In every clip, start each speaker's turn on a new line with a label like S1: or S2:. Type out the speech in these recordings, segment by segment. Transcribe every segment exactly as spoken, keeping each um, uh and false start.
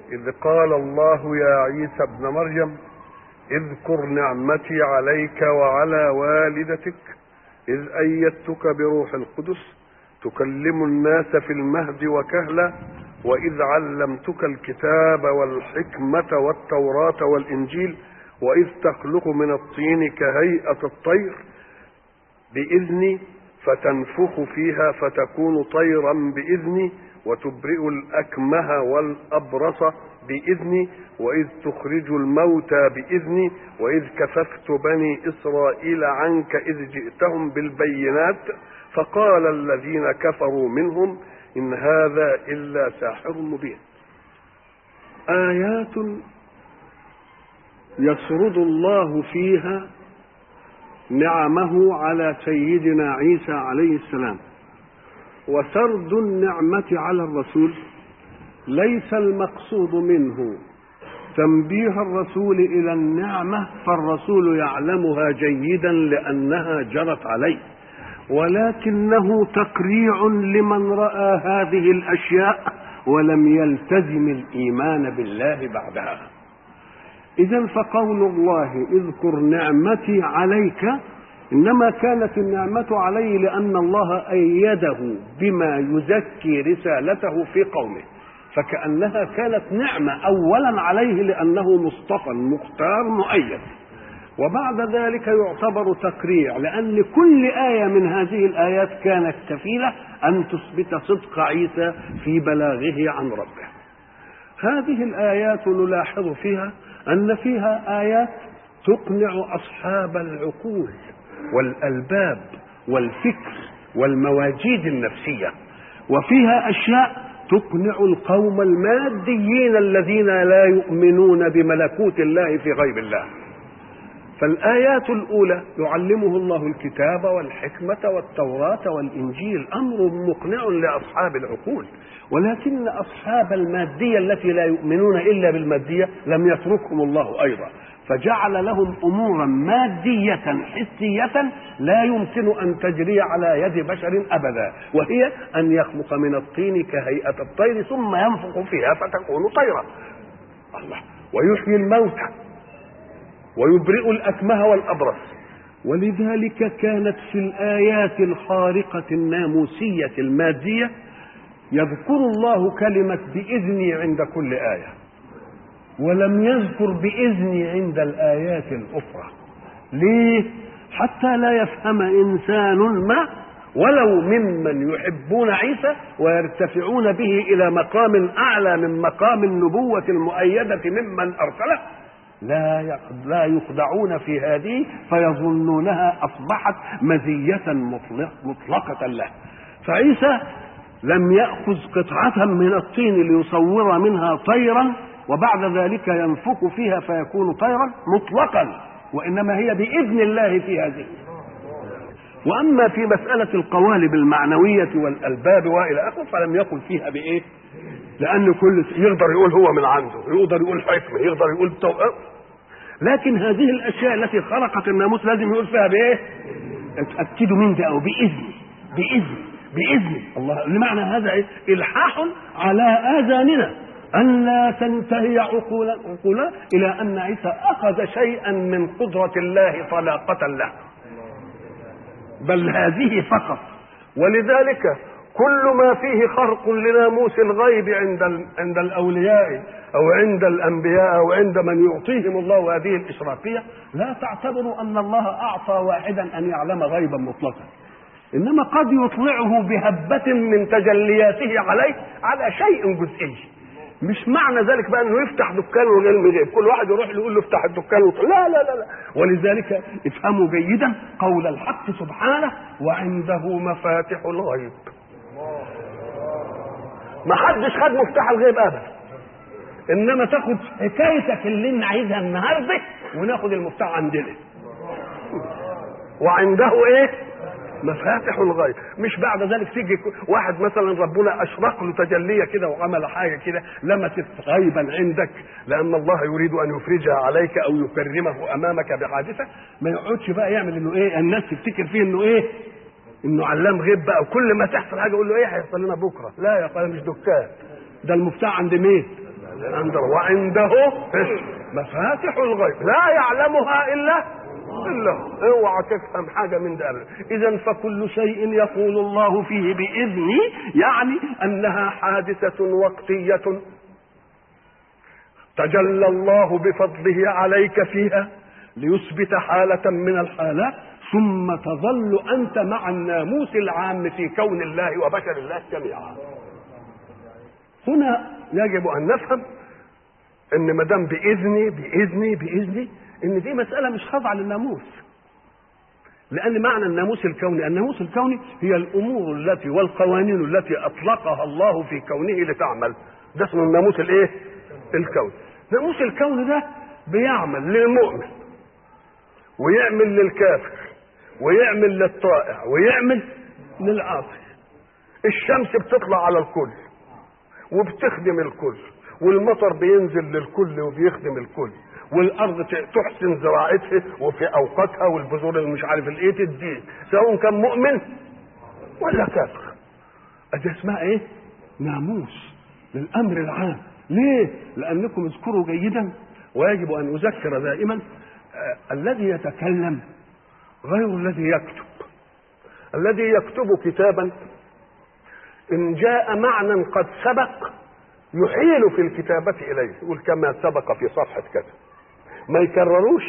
S1: إذ قال الله يا عيسى ابن مريم اذكر نعمتي عليك وعلى والدتك إذ أيدتك بروح القدس تكلم الناس في المهد وكهلا وإذ علمتك الكتاب والحكمة والتوراة والإنجيل وإذ تخلق من الطين كهيئة الطير بإذني فتنفخ فيها فتكون طيرا بإذني وتبرئ الأكمه والأبرص بإذني وإذ تخرج الموتى بإذني وإذ كففت بني إسرائيل عنك إذ جئتهم بالبينات فقال الذين كفروا منهم إن هذا إلا ساحر مبين. آيات يسرد الله فيها نعمه على سيدنا عيسى عليه السلام. وسرد النعمة على الرسول ليس المقصود منه تنبيه الرسول إلى النعمة، فالرسول يعلمها جيدا لأنها جرت عليه، ولكنه تقريع لمن رأى هذه الأشياء ولم يلتزم الإيمان بالله بعدها. إذن فقول الله اذكر نعمتي عليك إنما كانت النعمة عليه لأن الله أيده بما يزكي رسالته في قومه، فكأنها كانت نعمة أولا عليه لأنه مصطفى مختار مؤيد، وبعد ذلك يعتبر تقريع لأن كل آية من هذه الآيات كانت كفيلة أن تثبت صدق عيسى في بلاغه عن ربه. هذه الآيات نلاحظ فيها أن فيها آيات تقنع أصحاب العقول والألباب والفكر والمواجيد النفسية، وفيها أشياء تقنع القوم الماديين الذين لا يؤمنون بملكوت الله في غيب الله. فالآيات الأولى يعلمه الله الكتاب والحكمة والتوراة والإنجيل، أمر مقنع لأصحاب العقول، ولكن أصحاب المادية التي لا يؤمنون إلا بالمادية لم يتركهم الله أيضا، فجعل لهم أمورا مادية حسية لا يمكن أن تجري على يد بشر أبدا، وهي أن يخلق من الطين كهيئة الطير ثم ينفخ فيها فتكون طيرا، الله، ويحيي الموتى ويبرئ الأكمه والأبرص. ولذلك كانت في الآيات الخارقة الناموسية المادية يذكر الله كلمة بإذني عند كل آية، ولم يذكر بإذني عند الآيات الأخرى. ليه؟ حتى لا يفهم إنسان ما ولو ممن يحبون عيسى ويرتفعون به إلى مقام أعلى من مقام النبوة المؤيدة ممن أرسله، لا لا يخدعون في هذه فيظنونها أصبحت مزية مطلقة له. فعيسى لم يأخذ قطعة من الطين ليصور منها طيرا وبعد ذلك ينفخ فيها فيكون طيرا مطلقا، وإنما هي بإذن الله في هذه. وأما في مسألة القوالب المعنوية والألباب وإلى آخره فلم يقل فيها بإيه، لأن كل يقدر يقول هو من عنده، يقدر يقول حكمة، يقدر يقول توقف، لكن هذه الأشياء التي خلقت الناموس لازم يقول فيها بإيه، اتأكدوا من ده أو بإذن بإذن بإذن الله. لمعنى هذا إيه؟ إلحاح على آذاننا أن لا تنتهي عقولا عقولا إلى أن عيسى أخذ شيئا من قدرة الله طلاقة له، بل هذه فقط. ولذلك كل ما فيه خرق لناموس الغيب عند عند الأولياء أو عند الأنبياء أو عند من يعطيهم الله هذه الإشراقية لا تعتبروا أن الله أعطى واحدا أن يعلم غيبا مطلقا، إنما قد يطلعه بهبة من تجلياته عليه على شيء جزئي. مش معنى ذلك بقى انه يفتح دكان وغير غيب، كل واحد يروح يقول له افتح الدكان وطلع. لا لا لا لا. ولذلك افهموا جيدا قول الحق سبحانه وعنده مفاتح الغيب. ما حدش خد مفتاح الغيب ابدا، انما تاخد حكايتك اللي انا عايزها النهارده وناخد المفتاح عندنا. وعنده ايه؟ مفاتح الغيب. مش بعد ذلك تيجي واحد مثلا ربنا اشرق له تجليه كده وعمل حاجه كده لمست غيبا عندك لان الله يريد ان يفرجها عليك او يكرمه امامك بحادثه، ما يقعدش بقى يعمل انه ايه الناس تفتكر فيه انه ايه انه علام غيب بقى، وكل ما تحصل حاجه يقول له ايه هيحصل لنا بكره. لا يا اخويا مش دكان، ده المفتاح عند مين؟ عنده وعنده مفاتح الغيب لا يعلمها الا الا هو. اوعى تفهم حاجه من ده. اذا فكل شيء يقول الله فيه باذني يعني انها حادثه وقتيه تجلى الله بفضله عليك فيها ليثبت حاله من الحالات، ثم تظل انت مع الناموس العام في كون الله وبشر الله جميعا. هنا يجب ان نفهم ان ما دام باذني باذني باذني ان دي مساله مش خاضعه للناموس، لان معنى الناموس الكوني، الناموس الكوني هي الامور التي والقوانين التي اطلقها الله في كونه لتعمل. ده اسمه الناموس الايه؟ الكوني. الناموس الكوني ده بيعمل للمؤمن ويعمل للكافر ويعمل للطائع ويعمل للعاصي. الشمس بتطلع على الكل وبتخدم الكل، والمطر بينزل للكل وبيخدم الكل، والارض تحسن زراعتها وفي اوقاتها، والبذور اللي مش عارف الايه تديه، سواء كان مؤمن ولا كافر. ادي اسمها ايه؟ ناموس للامر العام. ليه؟ لانكم اذكروا جيدا ويجب ان اذكر دائما آه الذي يتكلم غير الذي يكتب. الذي يكتب كتابا ان جاء معنى قد سبق يحيل في الكتابة اليه، يقول كما سبق في صفحة كذا، ما يكرروش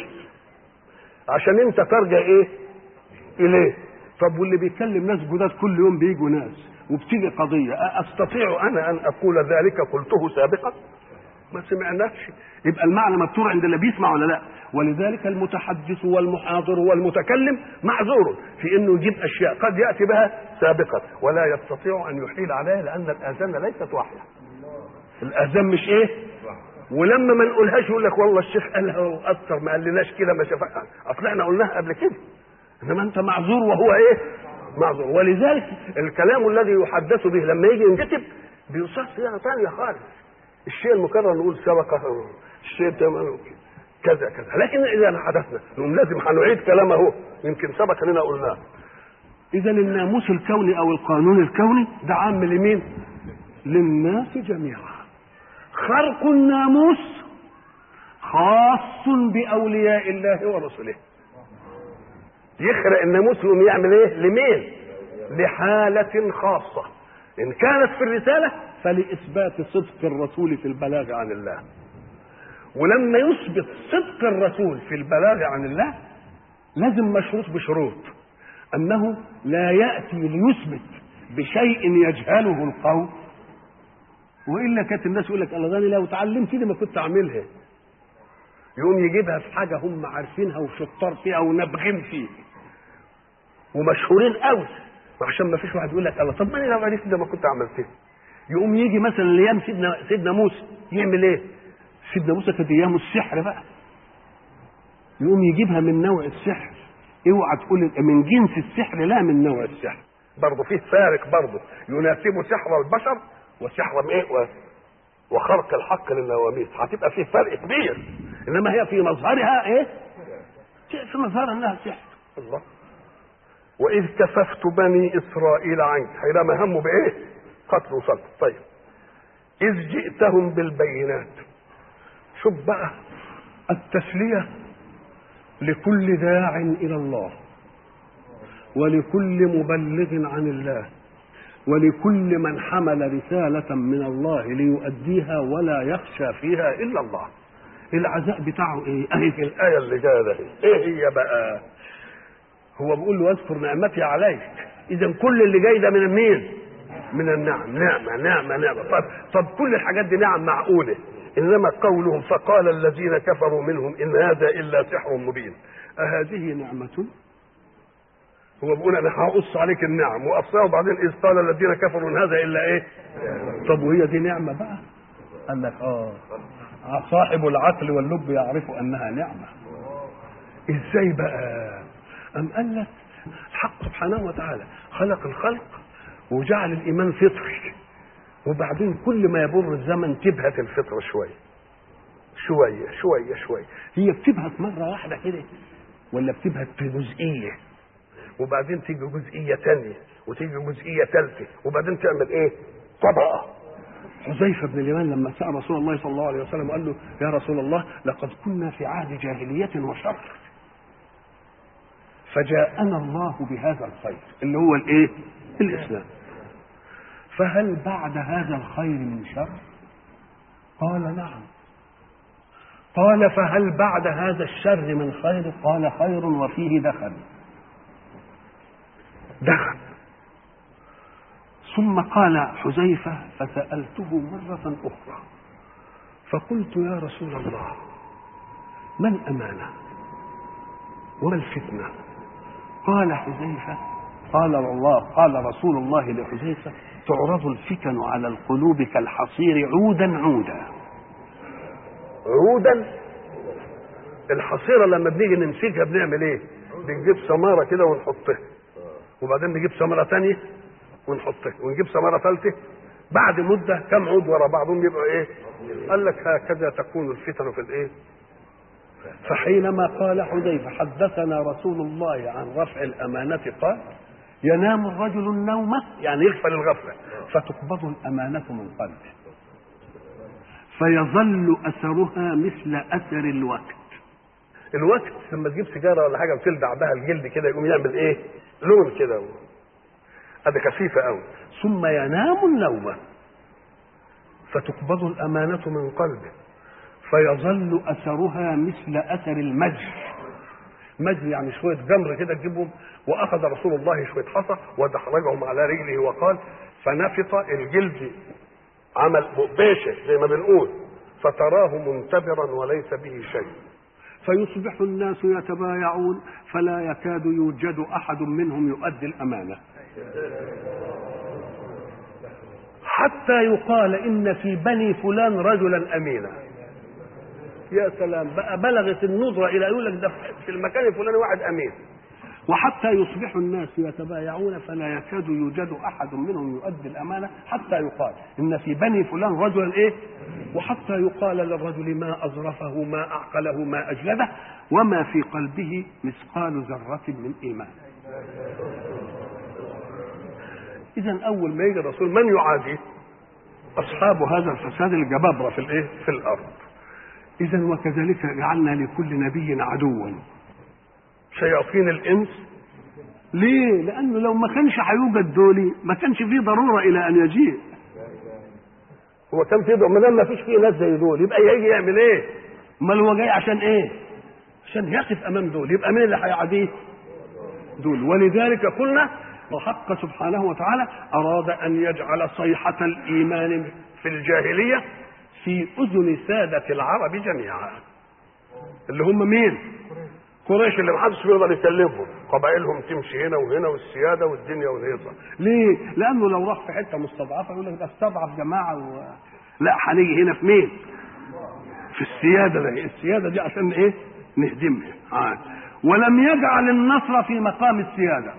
S1: عشان انت ترجع ايه اليه. طب واللي بيكلم ناس جداد كل يوم بيجوا ناس وبتيجي قضية، استطيع انا ان اقول ذلك قلته سابقا؟ ما سمعناش. يبقى المعنى مكتور عند اللي بيسمع ولا لا؟ ولذلك المتحدث والمحاضر والمتكلم معذور في انه يجيب اشياء قد ياتي بها سابقا ولا يستطيع ان يحيل عليها، لان الاذان ليست واحده. الاذان مش ايه؟ ولما ما نقولهاش يقول لك والله الشيخ قالها واكثر ما قالناش كده، ما شافها. اصل احنا قلناها قبل كده، انما انت معذور وهو ايه؟ معذور. ولذلك الكلام الذي يحدث به لما يجي ينكتب بيصير صيغه ثانيه خالص. الشيء المكرر نقول سبق، الشيء كذا كذا، لكن اذا حدثنا نقول لازم هنعيد كلامه اهو، يمكن سبق اننا قلناه. اذا الناموس الكوني او القانون الكوني ده عام لمين؟ للناس جميعا. خرق الناموس خاص باولياء الله ورسله. يخرق الناموس يقوم يعمل ايه؟ لمين؟ لحالة خاصة، ان كانت في الرسالة فلإثبات صدق الرسول في البلاغ عن الله. ولما يثبت صدق الرسول في البلاغ عن الله لازم مشروط بشروط، انه لا يأتي ليثبت بشيء يجهله القوم، والا كانت الناس يقول لك الله لو اتعلمت دي ما كنت اعملها. يقوم يجيبها في حاجه هم عارفينها وشطار فيها ونبغين فيها ومشهورين قوي، عشان ما فيش واحد يقول لك الله طب ما انا لو عرفت ده ما كنت عملتها. يقوم يجي مثلا الايام سيدنا سيدنا موسى يعمل ايه؟ سيدنا موسى كانت ايام السحر بقى، يقوم يجيبها من نوع السحر. اوعى تقول من جنس السحر، لا من نوع السحر. برضه فيه فارق، برضه يناسب سحر البشر وسحر ايه وخرق الحق للنواميس، هتبقى فيه فرق كبير. انما هي في مظهرها ايه؟ في مظهرها انها سحر. الله. واذ كففت بني اسرائيل عنك، حينما هموا بايه؟ قتل وصلب. طيب اذ جئتهم بالبينات. شوف بقى التسليه لكل داع الى الله، ولكل مبلغ عن الله، ولكل من حمل رسالة من الله ليؤديها ولا يخشى فيها إلا الله. العزاء بتاعه إيه؟ أهي في الآية اللي جاية ده. إيه هي بقى؟ هو بيقول له واذكر نعمتي عليك. إذا كل اللي جاي ده من مين؟ من النعم. نعمة نعمة نعمة. طب, طب كل الحاجات دي نعم معقولة، إنما قولهم فقال الذين كفروا منهم إن هذا إلا سحر مبين. أهذه نعمة؟ هو بيقول انا هقص عليك النعم وافصلها، وبعدين اذ قال الذين كفروا ان هذا الا ايه؟ طب وهي دي نعمه بقى؟ قال لك اه صاحب العقل واللب يعرف انها نعمه. ازاي بقى؟ ام قال لك الحق سبحانه وتعالى خلق الخلق وجعل الايمان فطري، وبعدين كل ما يمر الزمن تبهت الفطره شويه شويه شويه شويه. هي بتبهت مره واحده كده ولا بتبهت في جزئيه، وبعدين تيجي جزئيه ثانيه وتيجي جزئيه ثالثه، وبعدين تعمل ايه؟ طبقه حذيفة بن اليمان لما سأل رسول الله صلى الله عليه وسلم وقال له يا رسول الله لقد كنا في عهد جاهلية وشر، فجاءنا الله بهذا الخير اللي هو الايه؟ الإسلام، فهل بعد هذا الخير من شر؟ قال نعم. قال فهل بعد هذا الشر من خير؟ قال خير وفيه دخل دخل. ثم قال حذيفة فسألته مرة أخرى فقلت يا رسول الله ما الأمانة وما الفتنة؟ قال حذيفة قال الله قال رسول الله لحذيفة تعرض الفتن على القلوب كالحصير عودا عودا. عودا، الحصيرة لما بنيجي نمسكها بنعمل ايه؟ بنجيب سمارة كده ونحطها، وبعدين نجيب سمارة تانية ونحطها، ونجيب سمارة ثالثة، بعد مدة كم عود ورا بعضهم يبقوا ايه؟ قال لك هكذا تكون الفتن في الايه؟ فحينما قال حذيفة حدثنا رسول الله عن رفع الأمانة قال ينام الرجل النوم، يعني يغفل الغفلة، فتقبض الأمانة من قلبه فيظل أثرها مثل أثر الوقت. الوقت لما تجيب سيجارة ولا حاجة وتلدع بها الجلد كده يقوم يعمل ايه؟ لون كده، هذا كثيفة قوي. ثم ينام النوم فتقبض الأمانة من قلبه فيظل أثرها مثل أثر المجر. مجر يعني شوية جمر كده تجيبهم. وأخذ رسول الله شوية حصى ودحرجهم على رجله وقال فنفط الجلد، عمل بقباشة زي ما بنقول، فتراه منتبرا وليس به شيء، فيصبح الناس يتبايعون فلا يكاد يوجد أحد منهم يؤدي الأمانة، حتى يقال إن في بني فلان رجلا أمينا. يا سلام، بقى بلغت النظرة إلى يقول لك ده في المكان الفلاني واحد أمين. وحتى يصبح الناس يتبايعون فلا يكاد يوجد أحد منهم يؤدي الأمانة، حتى يقال إن في بني فلان رجلا إيه، وحتى يقال للرجل ما أظرفه ما أعقله ما أجلده وما في قلبه مثقال ذرة من إيمان. إذن أول ما يجي الرسول من يعادي؟ أصحاب هذا الفساد الجبابرة في الإيه؟ في الأرض. إذن وكذلك جعلنا لكل نبي عدوا شياطين الإنس. ليه؟ لأنه لو ما كانش هيوجد دولي ما كانش فيه ضرورة إلى أن يجيء. هو كان فيه ضرورة، ما دام ما فيش فيه ناس زي دول يبقى يجي يعمل إيه؟ أمال هو جاي عشان إيه؟ عشان يقف أمام دول. يبقى مين اللي هيعاديه؟ دول. ولذلك قلنا الحق سبحانه وتعالى أراد أن يجعل صيحة الإيمان في الجاهلية في أذن سادة العرب جميعا، اللي هم مين؟ قريش، اللي محدش بيقدر يكلمهم، قبائلهم تمشي هنا وهنا والسياده والدنيا والهيصه. ليه؟ لانه لو راح في حته مستضعفه يقول لك ده استضعف جماعه و... لا، هنيجي هنا في مين؟ في السياده. ده السياده دي عشان ايه؟ نهدمها. آه. ولم يجعل النصر في مقام السياده،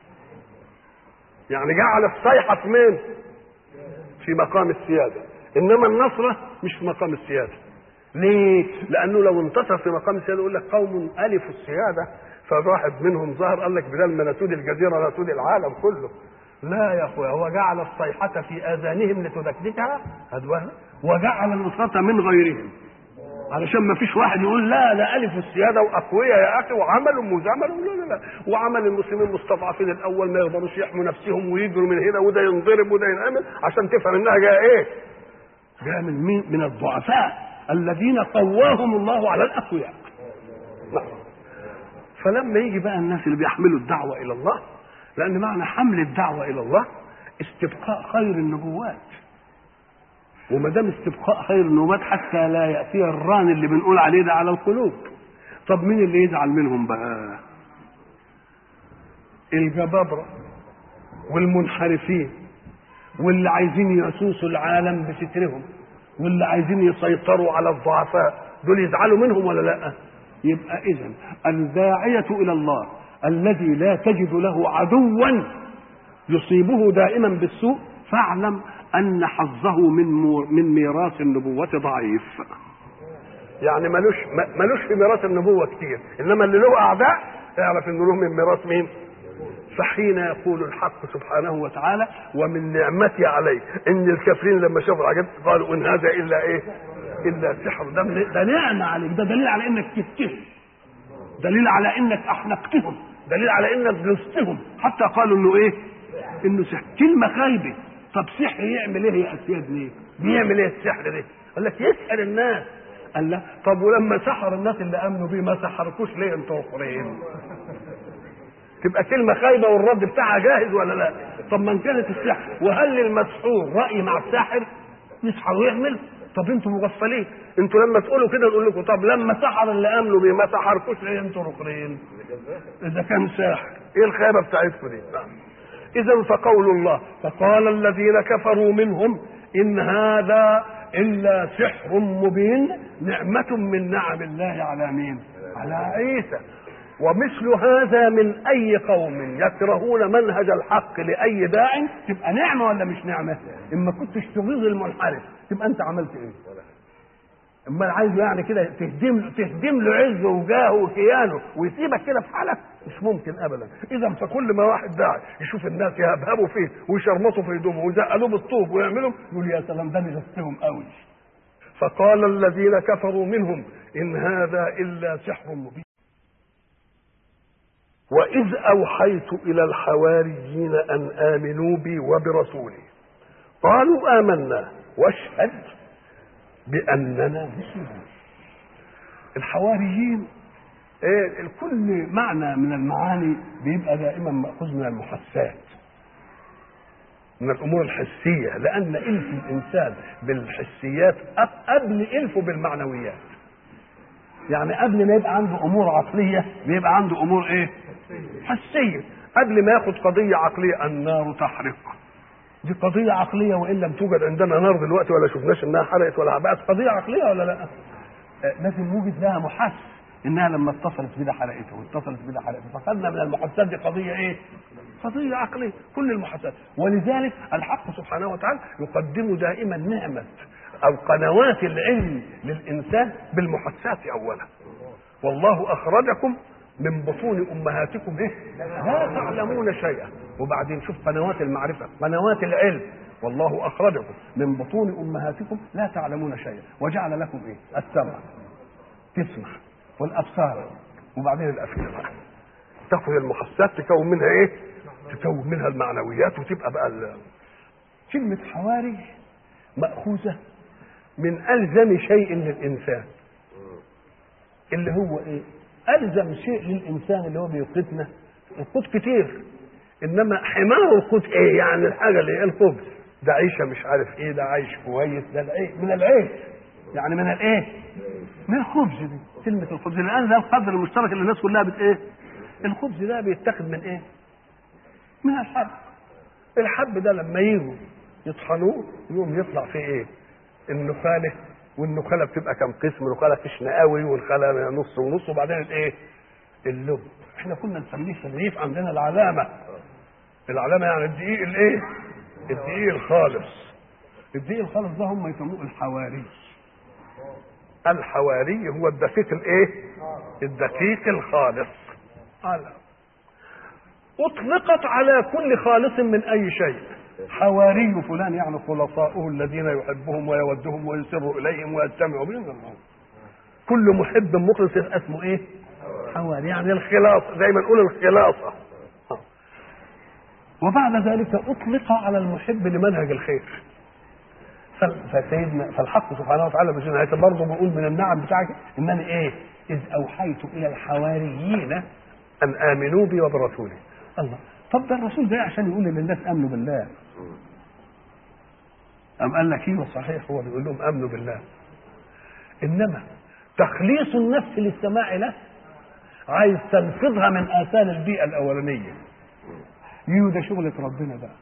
S1: يعني جعل الصيحه في مين؟ في مقام السياده، انما النصره مش في مقام السياده. ليه؟ لانه لو انتصر في مقام السياده يقول لك قوم الفوا السياده فواحد منهم ظهر قال لك بدل ما نسود الجزيره نسود العالم كله. لا يا اخويا، هو جعل الصيحه في اذانهم لتدكدكها ادوها، وجعل النصره من غيرهم علشان ما فيش واحد يقول لا لا الفوا السياده واقوياء يا اخي وعملوا وزملوا. لا لا لا، وعمل المسلمين مستضعفين الاول ما يقدروش يحموا نفسهم ويجروا من هنا وده ينضرب وده ينعمل، عشان تفهم انها جايه ايه؟ جايه من مين؟ من الضعفاء الذين قواهم الله على الأقوياء. فلما يجي بقى الناس اللي بيحملوا الدعوة إلى الله، لأن معنى حمل الدعوة إلى الله استبقاء خير النبوات، وما دام استبقاء خير النبوات حتى لا يأتي الران اللي بنقول عليه ده على القلوب. طب مين اللي يزعل منهم بقى؟ الجبابرة والمنحرفين واللي عايزين يسوسوا العالم بسترهم واللي عايزين يسيطروا على الضعفاء، دول يزعلوا منهم ولا لا؟ يبقى إذن الداعية إلى الله الذي لا تجد له عدوا يصيبه دائما بالسوء فاعلم أن حظه من من ميراث النبوة ضعيف. يعني ملوش ملوش في ميراث النبوة كتير، إنما اللي له أعداء اعرف إنه له من ميراث مين؟ فحين يقول الحق سبحانه وتعالى ومن نعمتي عليه ان الكافرين لما شافوا العجب قالوا ان هذا الا ايه؟ الا سحر. ده, ده نعمه عليك، ده دليل على انك كفتهم، دليل على انك احنقتهم، دليل على انك جلستهم، حتى قالوا انه ايه؟ انه سحر. كلمه خايبه. طب سحر يعمل ايه يا اسياد؟ ليه بيعمل ايه السحر ده؟ قال لك يسحر الناس. قال لا، طب ولما سحر الناس اللي امنوا بيه ما سحركوش ليه انتوا اخرين؟ تبقى كلمه خايبه والرد بتاعها جاهز ولا لا؟ طب ما كانت السحر، وهل للمسحور راي مع الساحر؟ يسحر ويعمل؟ طب انتوا مغفلين، انتوا لما تقولوا كده نقول لكم طب لما سحر اللي امنوا بيه ما سحركوش ليه انتوا اخرين؟ اذا كان ساحر ايه الخيبه بتاعتكم دي؟ اذا فقول الله فقال الذين كفروا منهم ان هذا الا سحر مبين نعمه من نعم الله على مين؟ على عيسى. ومثل هذا من اي قوم يكرهون منهج الحق لاي داع تبقى نعمه ولا مش نعمه؟ اما كنتش تغيظ المنحرف تبقى انت عملت ايه؟ اما عايزه يعني كده تهدم له تهدم له عزه وجاهه وكيانه ويسيبك كده في حالك؟ مش ممكن ابدا. اذا فكل ما واحد داعي يشوف الناس يهبهبوا فيه ويشرمطوا في هدومه ويزقلوه بالطوب ويعملوا يقول يا سلام ده غثهم قوي. فقال الذين كفروا منهم ان هذا الا سحر مبين. وإذ أوحيت إلى الحواريين أن آمنوا بي وبرسولي قالوا آمنا واشهد بأننا مسلمون. الحواريين إيه؟ الكل معنى من المعاني بيبقى دائما مأخوذ من المحسات، من الأمور الحسية، لأن إلف الإنسان بالحسيات قبل إلفه بالمعنويات. يعني قبل ما يبقى عنده أمور عقلية بيبقى عنده أمور إيه؟ حسية. قبل ما ياخد قضية عقلية النار تحرق، دي قضية عقلية وإن لم توجد عندنا نار دلوقتي ولا شفناش إنها حرقت ولا بقت قضية عقلية ولا لا؟ آه لازم يوجد لها محس إنها لما اتصلت بده حرقته واتصلت بده حرقته. فخدنا من المحسات دي قضية إيه؟ قضية عقلية. كل المحسات. ولذلك الحق سبحانه وتعالى يقدم دائما نعمة أو قنوات العلم للإنسان بالمحسات أولا. والله أخرجكم من بطون امهاتكم ايه؟ لا تعلمون شيئا. وبعدين شوف قنوات المعرفه، قنوات العلم. والله اخرجكم من بطون امهاتكم لا تعلمون شيئا وجعل لكم ايه؟ السمع تسمع والابصار وبعدين الافئده. تاخذ المحسات تكون منها ايه؟ تكون منها المعنويات وتبقى بقى ال... كلمه حواري ماخوذه من الزم شيء للانسان اللي هو ايه؟ ألزم شيء للإنسان اللي هو بيقودنا. القوت كتير، إنما حمار القوت إيه؟ يعني الحاجة اللي هي الخبز، ده عيشة مش عارف إيه، ده عايش كويس، ده العيش من العيش، يعني من الإيه؟ من الخبز. دي كلمة الخبز الآن ده القدر المشترك اللي الناس كلها بت إيه؟ الخبز ده بيتاخد من إيه؟ من الحب. الحب ده لما يجوا يطحنوه يقوم يطلع فيه إيه؟ النخالة. والنخاله بتبقى كم قسم؟ نخاله كشنقاوي والخاله نص ونص وبعدين الايه؟ اللب. احنا كنا نسميه في الريف عندنا العلامه. العلامه يعني الدقيق الايه؟ الدقيق الخالص. الدقيق الخالص ده هم يسموه الحواري. الحواري هو الدقيق الايه؟ الدقيق الخالص. على اطلقت على كل خالص من اي شيء. حواري فلان يعني خلصاؤه الذين يحبهم ويودهم ويسر اليهم ويجتمع بهم. كل محب مخلص اسمه ايه؟ حواري، يعني الخلاص، زي ما نقول الخلاصه. وبعد ذلك اطلق على المحب لمنهج الخير. فسيدنا فالحق سبحانه وتعالى بسنة برضه بيقول من النعم بتاعك انني ايه؟ اذ اوحيت الى الحواريين ان امنوا بي وبرسولي. الله، طب ده الرسول ده عشان يقول للناس امنوا بالله. أم قال لك ايه؟ صحيح هو بيقول لهم امنوا بالله، انما تخليص النفس للسماع له عايز تنفذها من اثار البيئه الاولانيه. يو ده شغله ربنا بقى.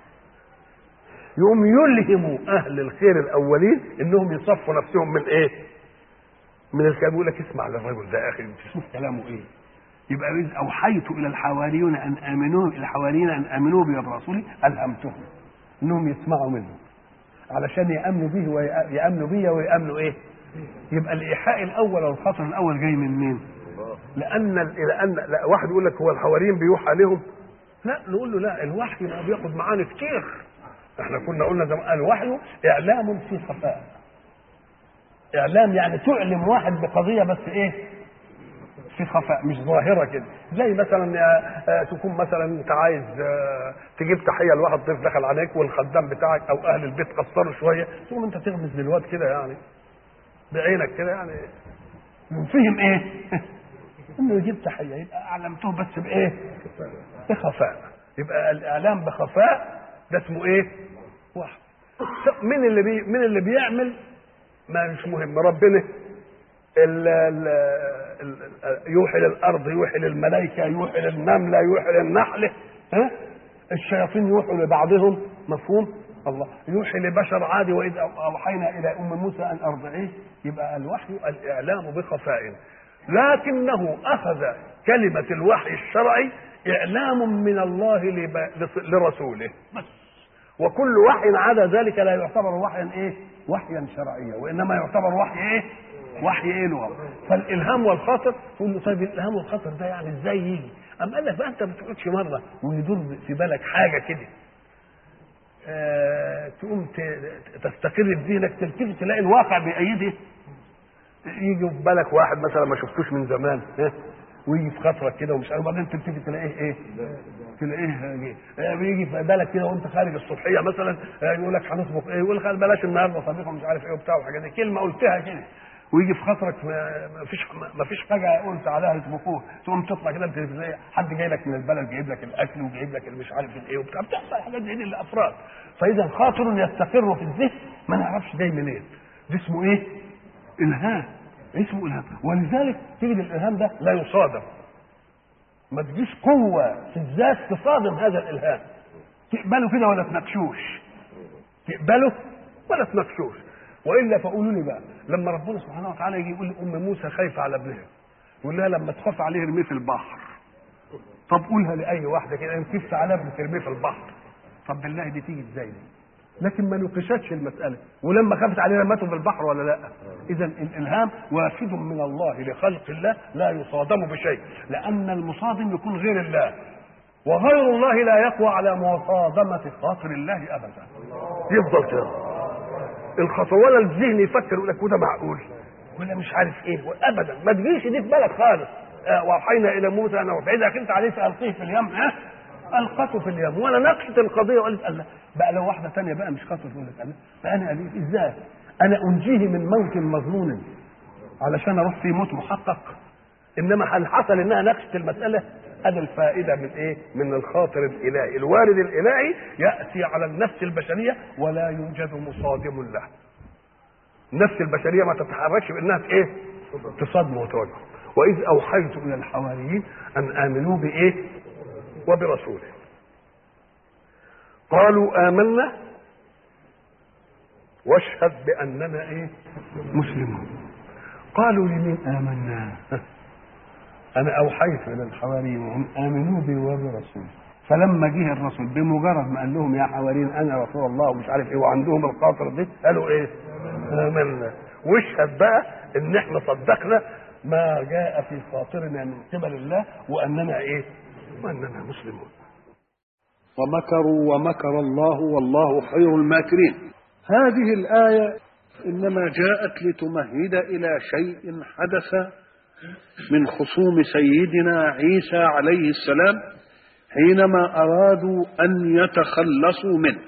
S1: يقوم يلهموا اهل الخير الاولين انهم يصفوا نفسهم من ايه؟ من الكلام. يقول لك اسمع للرجل ده يا اخي تشوف كلامه ايه. يبقى إذ أوحيت إلى الحواريون أن آمنوا الحواريين أن آمنوا بي وبرسولي ألهمتهم إنهم يسمعوا منه علشان يأمنوا به ويأمنوا بي ويأمنوا إيه؟ يبقى الإيحاء الأول أو الخطر الأول جاي من مين؟ لأن لأن لا واحد يقول لك هو الحواريين بيوحى لهم؟ لا، نقول له لا، الوحي ما بياخد معانا كتير. احنا كنا قلنا زمان الوحي اعلام في خفاء. اعلام يعني تعلم واحد بقضيه بس ايه؟ في خفاء، مش ظاهره كده. زي مثلا تكون مثلا انت عايز تجيب تحيه لواحد ضيف دخل عليك والخدام بتاعك او اهل البيت قصروا شويه، تقوم انت تغمز للواد كده يعني بعينك كده، يعني فهم ايه؟ انه يجيب تحيه، يبقى اعلمته بس بايه؟ بخفاء. يبقى الاعلام بخفاء ده اسمه ايه؟ وحي. مين اللي بي مين اللي بيعمل؟ ما مش مهم، ربنا ال ال ال يوحي للارض، يوحي للملائكه، يوحي للنمله، يوحي للنحله، ها؟ الشياطين يوحوا لبعضهم، مفهوم؟ الله يوحي لبشر عادي، واذ اوحينا الى ام موسى ان ارضعيه. يبقى الوحي الاعلام بخفاء، لكنه اخذ كلمه الوحي الشرعي اعلام من الله لرسوله بس. وكل وحي عدا ذلك لا يعتبر وحيا ايه؟ وحيا شرعيا، وانما يعتبر وحي ايه؟ وحي ايه له؟ فالالهام والخاطر، تقول له طيب الالهام والخاطر ده يعني ازاي يجي؟ ام قال لك بقى انت ما بتقعدش مره ويدور في بالك حاجه كده، آه تقوم تستقر في ذهنك، تلتفت تلاقي الواقع بيأيده. يجي في بالك واحد مثلا ما شفتوش من زمان، ها؟ ويجي في خاطرك كده ومش عارف، بعدين تلتفت تلاقيه ايه؟ تلاقيه بيجي في بالك كده وانت خارج الصبحيه مثلا، يقول لك هنطبخ ايه؟ يقول لك بلاش النهارده طبيخه مش عارف ايه وبتاع وحاجات دي، كلمه قلتها كده ويجي في خاطرك ما فيش ما فيش حاجه قلت عليها يطبخوها، تقوم تطلع كده التلفزيون، حد جاي لك من البلد جايب لك الاكل وجايب لك مش عارف ايه وبتاع، بتحصل حاجات زي دي للافراد. فاذا خاطر يستقر في الذهن ما نعرفش جاي منين، ده اسمه ايه؟ الهام. اسمه الهام. ولذلك تجد الالهام ده لا يصادم، ما تجيش قوه في الذات تصادم هذا الالهام، تقبله كده ولا تناقشوش، تقبله ولا تناقشوش. والا فقولوا لي بقى، لما ربنا سبحانه وتعالى يجي يقول لام موسى خايفه على ابنها، يقول لها لما تخاف عليه ارميه في البحر. طب قولها لاي واحده كده، ان كيف على ابنك ارميه في البحر، طب بالله دي تيجي ازاي دي؟ لكن ما نقشتش المساله، ولما خافت عليه رمته في البحر ولا لا؟ اذا الالهام وافد من الله لخلق الله لا يصادم بشيء، لان المصادم يكون غير الله، وغير الله لا يقوى على مصادمه خاطر الله ابدا. يفضل كده الخطر، ولا الذهن يفكر يقول لك وده معقول ولا مش عارف ايه، ابدا ما تجيش دي في بالك خالص. آه وحينا الى موسى انا وبعيدك انت عليه فالقيه في اليم، ها القته في اليم، ولا ناقشت القضيه وقالت الله. بقى لو واحده ثانيه بقى مش خاطر تقول لك انا بقى انا قليل ازاي انا انجيه من موت مظنون علشان اروح في موت محقق؟ انما هل حصل انها ناقشت المساله؟ هذا الفائده من ايه؟ من الخاطر الالهي، الوارد الالهي ياتي على النفس البشريه ولا يوجد مصادم له. النفس البشريه ما تتحركش بانها ايه؟ تصادم وتواجه. واذ اوحيت الى الحواريين ان امنوا بايه؟ وبرسوله. قالوا امنا واشهد باننا ايه؟ مسلمون. قالوا لمن امنا؟ انا اوحيت الى الحواريين وهم امنوا بي وبرسولي. فلما جه الرسول بمجرد ما قال لهم يا حواريين انا رسول الله ومش عارف ايه، وعندهم الخاطر دي، قالوا ايه؟ امنا. واشهد بقى ان احنا صدقنا ما جاء في خاطرنا من قبل الله واننا ايه؟ واننا مسلمون. ومكروا ومكر الله والله خير الماكرين. هذه الآية إنما جاءت لتمهد إلى شيء حدث من خصوم سيدنا عيسى عليه السلام حينما أرادوا أن يتخلصوا منه.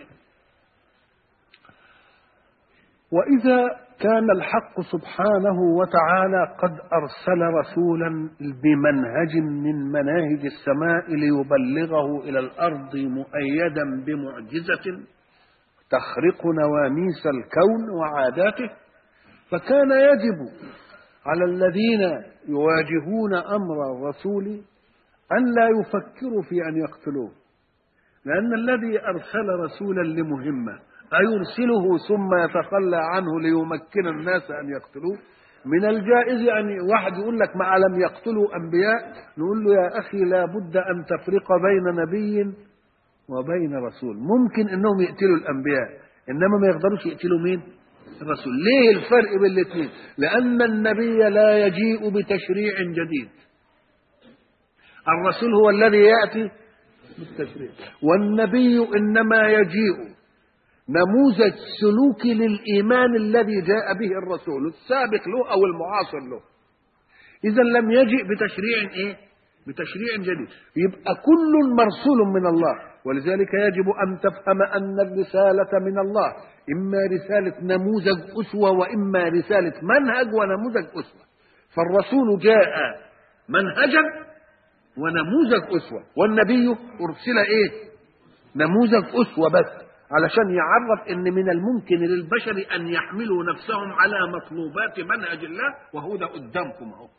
S1: وإذا كان الحق سبحانه وتعالى قد أرسل رسولا بمنهج من مناهج السماء ليبلغه إلى الأرض مؤيدا بمعجزة تخرق نواميس الكون وعاداته، فكان يجب على الذين يواجهون أمر الرسول أن لا يفكروا في أن يقتلوه، لأن الذي أرسل رسولا لمهمة أيرسله ثم يتخلى عنه ليمكن الناس أن يقتلوه؟ من الجائز أن واحد يقول لك ما لم يقتلوا أنبياء، نقول له يا أخي لا بد أن تفرق بين نبي وبين رسول. ممكن أنهم يقتلوا الأنبياء إنما ما يقدروش يقتلوا مين؟ الرسول. ليه الفرق بين الاثنين؟ لأن النبي لا يجيء بتشريع جديد، الرسول هو الذي يأتي
S2: بالتشريع. والنبي إنما يجيء نموذج سلوكي للإيمان الذي جاء به الرسول السابق له أو المعاصر له. إذا لم يجئ بتشريع إيه؟ بتشريع جديد. يبقى كل مرسول من الله، ولذلك يجب أن تفهم أن الرسالة من الله إما رسالة نموذج أسوة وإما رسالة منهج ونموذج أسوة. فالرسول جاء منهجا ونموذج أسوة، والنبي أرسل إيه؟ نموذج أسوة بس، علشان يعرف ان من الممكن للبشر ان يحملوا نفسهم على مطلوبات منهج الله، وهو ده قدامكم اهو.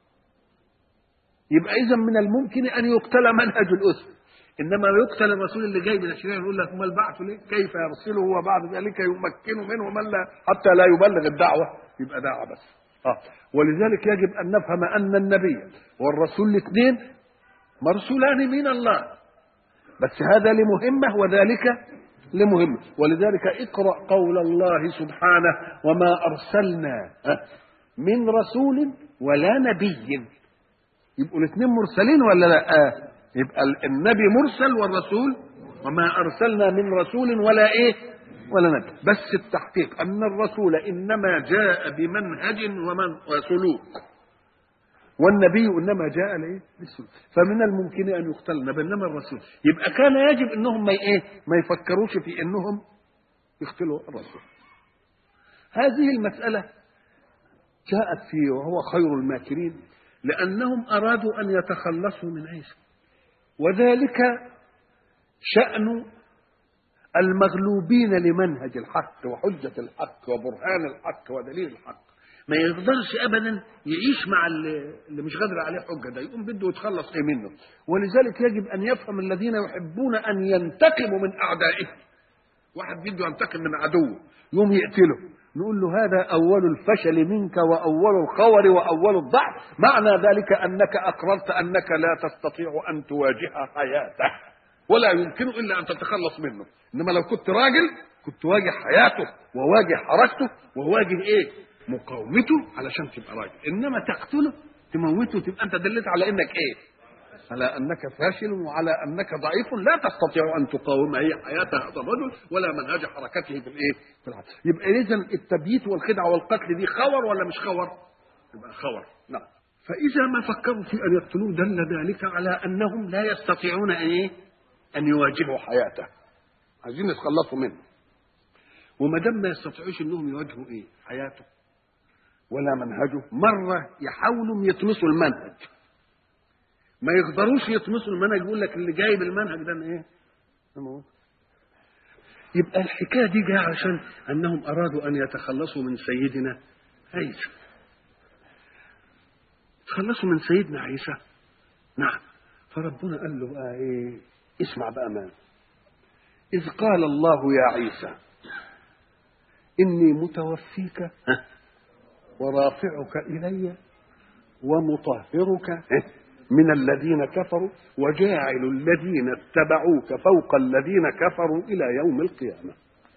S2: يبقى اذا من الممكن ان يقتل منهج الاسوه، انما يقتل الرسول اللي جاي بتشريع يقول لك امال بعثه ليه؟ كيف يرسله وبعد ذلك يمكن منه من لا حتى لا يبلغ الدعوه، يبقى دعوه بس. اه ولذلك يجب ان نفهم ان النبي والرسول الاثنين مرسولان من الله، بس هذا لمهمه وذلك لمهم. ولذلك اقرأ قول الله سبحانه: وما أرسلنا من رسول ولا نبي. يبقوا الاثنين مرسلين ولا لا؟ يبقى النبي مرسل والرسول وما أرسلنا من رسول ولا إيه ولا نبي. بس التحقيق أن الرسول إنما جاء بمنهج ومن وسلوك، والنبي انما جاء لايه؟ للسلوك. فمن الممكن ان يقتلنا، بينما الرسول يبقى كان يجب انهم ما ايه؟ ما يفكروش في انهم يقتلوا الرسول. هذه المساله جاءت فيه وهو خير الماكرين، لانهم ارادوا ان يتخلصوا من عيسى، وذلك شأن المغلوبين لمنهج الحق وحجة الحق وبرهان الحق ودليل الحق. ما يقدرش ابدا يعيش مع اللي مش قادر عليه حجه، ده يقوم بده يتخلص ايه منه. ولذلك يجب ان يفهم الذين يحبون ان ينتقموا من اعدائهم. واحد بده ينتقم من عدوه يقوم يقتله، نقول له هذا اول الفشل منك واول الخور واول الضعف. معنى ذلك انك اقررت انك لا تستطيع ان تواجه حياته، ولا يمكن الا ان تتخلص منه. انما لو كنت راجل كنت تواجه حياته وواجه حركته وواجه ايه؟ مقاومته علشان تبقى راجل. انما تقتله تموته تبقى انت دلت على انك ايه؟ على انك فاشل وعلى انك ضعيف لا تستطيع ان تقاوم اي حياه هذا الرجل ولا منهج حركته في الايه؟ في العدل. يبقى اذا التبييت والخدعه والقتل دي خور ولا مش خور؟ يبقى خور. نعم. فاذا ما فكروا في ان يقتلوه دل ذلك على انهم لا يستطيعون ان ايه؟ ان يواجهوا حياته. عايزين يتخلصوا منه. وما دام ما يستطيعوش انهم يواجهوا ايه؟ حياته ولا منهجه، مرة يحاولوا يطمسوا المنهج، ما يقدروش يطمسوا المنهج، يقول لك اللي جايب المنهج ده ايه؟ يبقى الحكاية دي جاء عشان أنهم أرادوا أن يتخلصوا من سيدنا عيسى. تخلصوا من سيدنا عيسى، نعم. فربنا قال له آه إيه؟ اسمع بقى ما إذ قال الله يا عيسى إني متوفيك ورافعك إلي ومطهرك من الذين كفروا وجاعل الذين اتبعوك فوق الذين كفروا إلى يوم القيامة.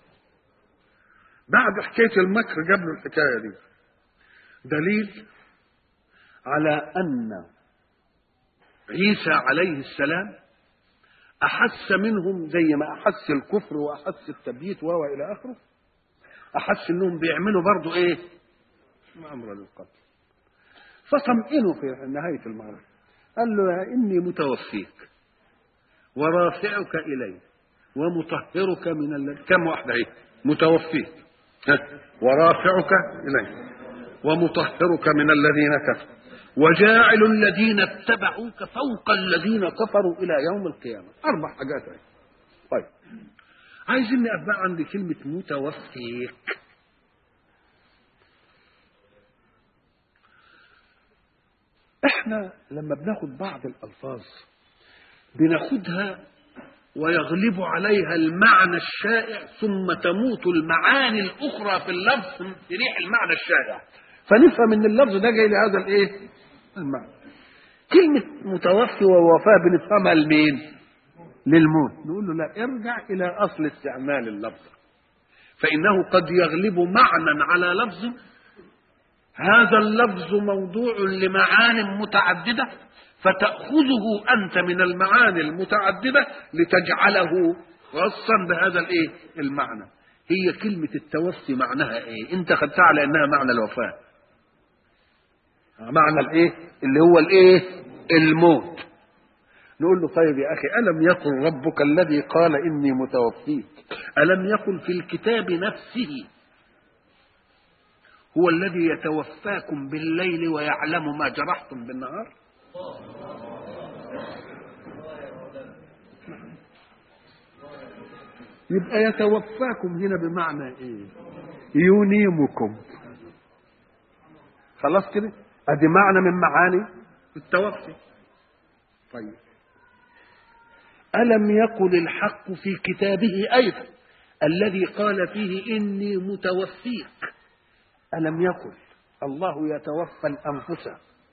S2: بعد حكاية المكر جاب له الحكاية دي دليل على أن عيسى عليه السلام أحس منهم زي ما أحس الكفر وأحس التبييت وإلى آخره، أحس أنهم بيعملوا برضو إيه؟ أمر للقتل. فطمئنوا في نهاية المعركة، قال له إني متوفيك ورافعك إلي ومطهرك من الذين. كم واحدة هي؟ متوفيك ورافعك إلي ومطهرك من الذين كفروا وجاعل الذين اتبعوك فوق الذين كفروا إلى يوم القيامة. أربع حاجات هي. طيب عايزين نقف عند كلمة متوفيك. احنا لما بناخد بعض الألفاظ بناخدها ويغلب عليها المعنى الشائع ثم تموت المعاني الأخرى في اللفظ في ريح المعنى الشائع، فنفهم ان اللفظ ده جاي لهذا الايه؟ المعنى. كلمة متوفي ووفاة بنفهمها لمين؟ للموت. نقول له لا، ارجع إلى أصل استعمال اللفظ، فإنه قد يغلب معنى على لفظ، هذا اللفظ موضوع لمعان متعددة، فتأخذه أنت من المعاني المتعددة لتجعله خاصا بهذا الايه المعنى. هي كلمة التوفي معناها ايه؟ انت خدتها على انها معنى الوفاة، معنى الايه اللي هو الايه الموت. نقول له طيب يا اخي، ألم يقل ربك الذي قال إني متوفيك، ألم يقل في الكتاب نفسه هو الذي يتوفاكم بالليل ويعلم ما جرحتم بالنهار؟ يبقى يتوفاكم هنا بمعنى ايه؟ ينيمكم. خلاص كده، ادي معنى من معاني التوفي. طيب، ألم يقل الحق في كتابه أيضا الذي قال فيه إني متوفيك؟ ألم يقل الله يتوفى الأنفس؟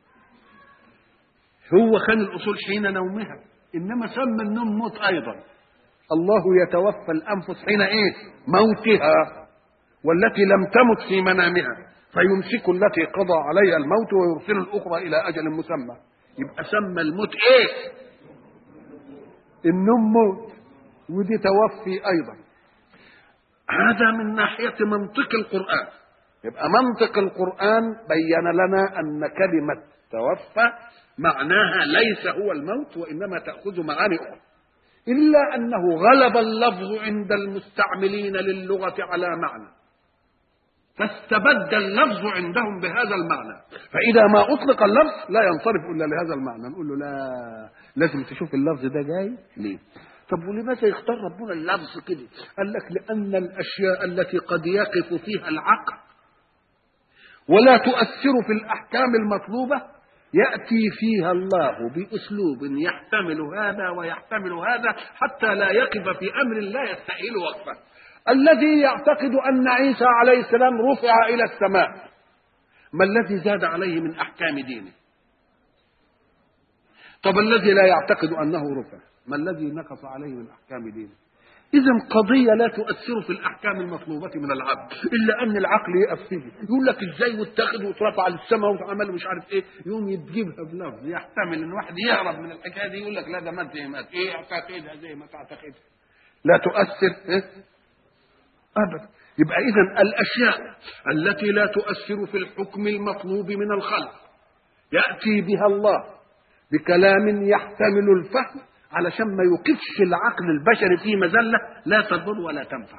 S2: هو كان الأصول حين نومها، إنما سمى النوم موت أيضا. الله يتوفى الأنفس حين إيه؟ موتها، والتي لم تمت في منامها، فيمسك التي قضى عليها الموت ويرسل الأخرى إلى أجل مسمى. يبقى سمى الموت إيه؟ النوم موت، ودي توفي أيضا. هذا من ناحية منطق القرآن. يبقى منطق القرآن بين لنا أن كلمة توفى معناها ليس هو الموت، وإنما تأخذ معاني أخرى، إلا أنه غلب اللفظ عند المستعملين للغة على معنى، فاستبد اللفظ عندهم بهذا المعنى. فإذا ما أطلق اللفظ لا ينصرف إلا لهذا المعنى. نقول له لا، لازم تشوف اللفظ ده جاي ليه. طب ولماذا يختار ربنا اللفظ كده؟ قال لك لأن الأشياء التي قد يقف فيها العقل ولا تؤثر في الأحكام المطلوبة يأتي فيها الله بأسلوب يحتمل هذا ويحتمل هذا حتى لا يقف في أمر لا يستحيل وقفه. الذي يعتقد أن عيسى عليه السلام رفع إلى السماء، ما الذي زاد عليه من أحكام دينه؟ طب الذي لا يعتقد أنه رفع، ما الذي نقص عليه من أحكام دينه؟ إذن قضية لا تؤثر في الأحكام المطلوبة من العبد، إلا أن العقل يقف فيه، يقول لك إزاي واتخذ واترفع للسماء وعمل مش عارف إيه، يوم يجيبها بلفظ يحتمل إن واحد يهرب من الحكاية دي، يقول لك لا ده ما أنت مات إيه اعتقدها زي ما تعتقدها، لا تؤثر إيه؟ أبدا. يبقى إذن الأشياء التي لا تؤثر في الحكم المطلوب من الخلق يأتي بها الله بكلام يحتمل الفهم علشان ما يوقفش العقل البشري في مذلة لا تضر ولا تنفع.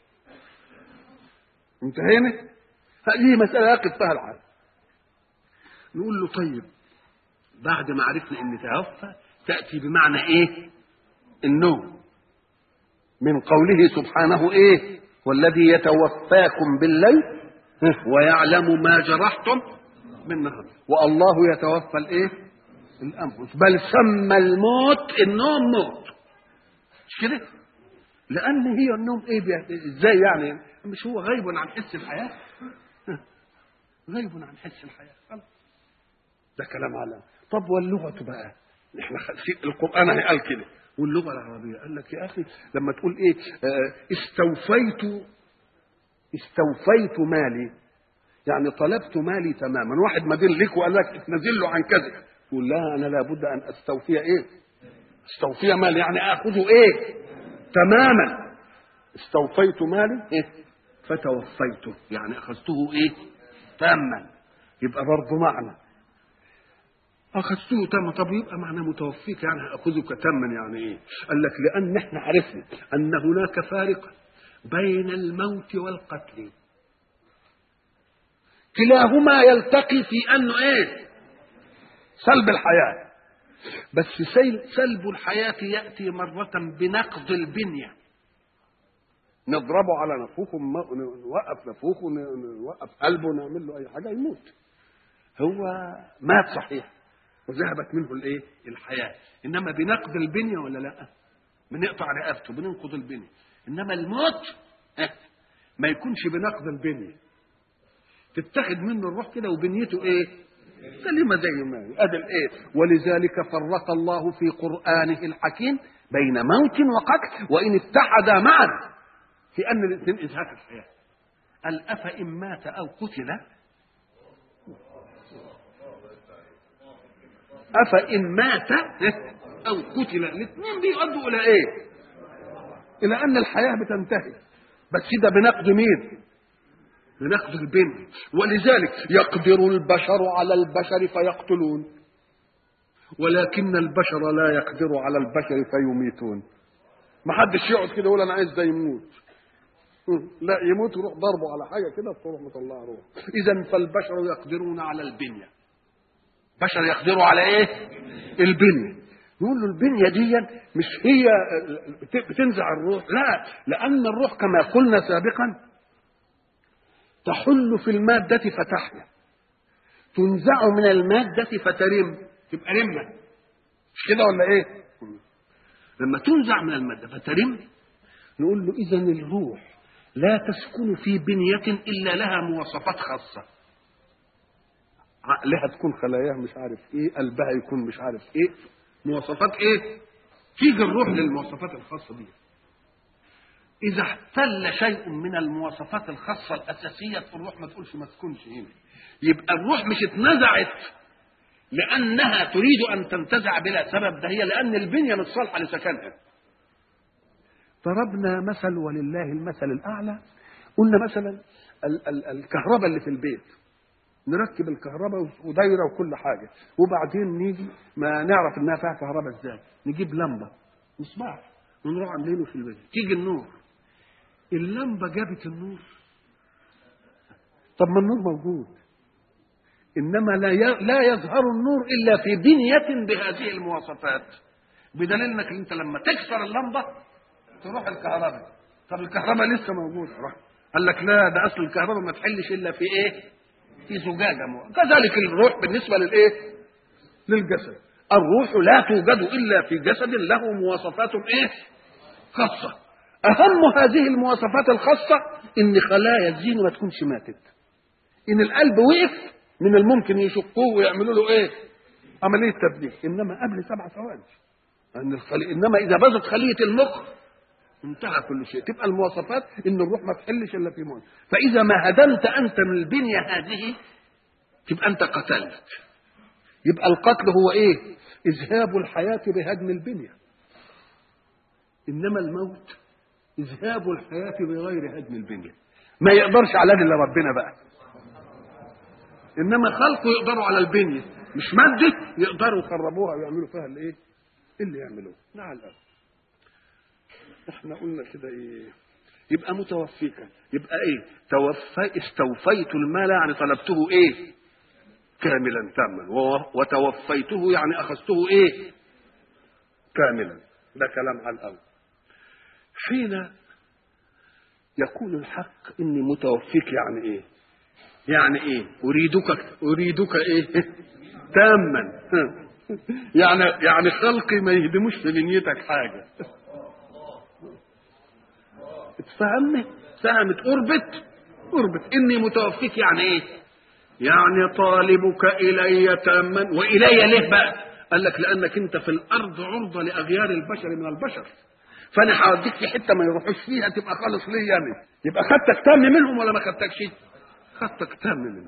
S2: انتهينا؟ هذه مسألة يقف فيها العقل. نقول له طيب، بعد ما عرفنا ان توفى تأتي بمعنى ايه؟ النوم، من قوله سبحانه ايه؟ والذي يتوفاكم بالليل ويعلم ما جرحتم بالنهار، والله يتوفى الايه؟ الأنفس. بل سمى الموت النوم موت، مش كده؟ لأن هي النوم إيه إزاي يعني؟ مش هو غيب عن حس الحياة؟ غيب عن حس الحياة. ده كلام علم. طب واللغة بقى؟ إحنا القرآن قال كده، واللغة العربية قال لك يا أخي لما تقول إيه استوفيت استوفيت مالي، يعني طلبت مالي تماما. واحد مدين لك وقال لك اتنزل له عن كذا، تقول لا أنا لابد أن أستوفي إيه؟ استوفي مالي يعني آخذه إيه؟ تماما. استوفيت مالي إيه؟ فتوفيته يعني أخذته إيه؟ تاما. يبقى برضه معنى أخذته تاما. طب يبقى معنى متوفيك يعني أخذك تاما يعني إيه؟ قال لك لأن إحنا عرفنا أن هناك فارق بين الموت والقتل، كلاهما يلتقي في أنه إيه؟ سلب الحياة. بس سلب الحياة يأتي مرة بنقض البنية، نضربه على نفوخه، نوقف نفوخه، نوقف قلبه، نعمل له أي حاجة يموت. هو مات صحيح وذهبت منه الايه؟ الحياة. إنما بنقض البنية ولا لا؟ بنقطع رقبته، بننقض البنية. إنما الموت ما يكونش بنقض البنية، تتخذ منه الروح كده وبنيته ايه؟ سليمة زي ما هي. ادي الايه؟ ولذلك فرق الله في قرآنه الحكيم بين موت وقتل، وإن اتحدا معا في أن الاثنين إزهاق الحياة. قال أفإن مات أو قتل افان مات او قتل، الاثنين بيؤدوا الى ايه؟ الى ان الحياه بتنتهي، بس ده بنقد مين؟ بنقد البني. ولذلك يقدر البشر على البشر فيقتلون، ولكن البشر لا يقدر على البشر فيميتون. ما حدش يقعد كده يقول انا عايز ده يموت، لا يموت يروح ضربه على حاجه كده تروح مطلعه روح. اذا فالبشر يقدرون على البنيه. بشر يقدروا على ايه؟ البنيه. نقول له البنيه دي مش هي بتنزع الروح، لا، لان الروح كما قلنا سابقا تحل في الماده فتحيا، تنزع من الماده فترم، تبقى رمه، مش كده ولا ايه؟ لما تنزع من الماده فترم نقول له اذا الروح لا تسكن في بنيه الا لها مواصفات خاصه. عقلها تكون خلاياها مش عارف ايه، قلبها يكون مش عارف ايه، مواصفات ايه؟ تيجي الروح للمواصفات الخاصه دي. اذا احتل شيء من المواصفات الخاصه الاساسيه في الروح ما تقولش ما تكونش هنا، يبقى الروح مش اتنزعت لانها تريد ان تنتزع بلا سبب، ده هي لان البنيه مش صالحه لسكنها. ضربنا مثل ولله المثل الاعلى، قلنا مثلا ال- ال- الكهرباء اللي في البيت، نركب الكهرباء ودايره وكل حاجه، وبعدين نيجي ما نعرف انها فيها كهرباء ازاي، نجيب لمبه مصباح ونروح عاملينه في البيت، تيجي النور. اللمبه جابت النور، طب ما النور موجود، انما لا لا يظهر النور الا في بنيه بهذه المواصفات، بدليل انك انت لما تكسر اللمبه تروح الكهرباء، طب الكهرباء لسه موجوده، قال لك لا، ده اصل الكهرباء ما تحلش الا في ايه؟ في زجاجه مو. كذلك الروح بالنسبه للايه؟ للجسد. الروح لا توجد الا في جسد له مواصفات ايه؟ خاصه. اهم هذه المواصفات الخاصه ان خلايا الذهن ما تكونش ماتت. ان القلب وقف من الممكن يشقوه ويعملوا له ايه؟ عمليه تبديل، انما قبل سبع ثواني. ان الخلي... انما اذا باظت خليه المخ انتهى كل شيء. تبقى المواصفات ان الروح ما تحلش الا في موت. فاذا ما هدمت انت من البنيه هذه تبقى انت قتلت. يبقى القتل هو ايه؟ اذهاب الحياه بهدم البنيه. انما الموت اذهاب الحياه بغير هدم البنيه. ما يقدرش على الا ربنا بقى. انما خلقه يقدروا على البنيه، مش ماده يقدروا يخربوها ويعملوا فيها الايه؟ اللي يعملوه. نعم الأرض. احنا قلنا كده ايه؟ يبقى متوفيك، يبقى ايه؟ توفي استوفيت المال يعني طلبته ايه؟ كاملا تاما، وتوفيته يعني اخذته ايه؟ كاملا. ده كلام على الاول. حين يقول الحق اني متوفيك يعني ايه؟ يعني ايه؟ اريدك اريدك ايه؟ تاما. يعني يعني خلقي ما يهدموش في دنيتك حاجه. اتفهمت؟ فهمت؟ قربت؟ قربت. اني متوفيك يعني ايه؟ يعني طالبك الي تاما. والي ليه بقى؟ قال لك لانك انت في الارض عرضه لاغيار البشر من البشر، فانا هوديك في حته ما يروحوش فيها تبقى خالص لي يعني. يبقى خدتك تام منهم ولا ما خدتكش؟ خدتك تام منهم.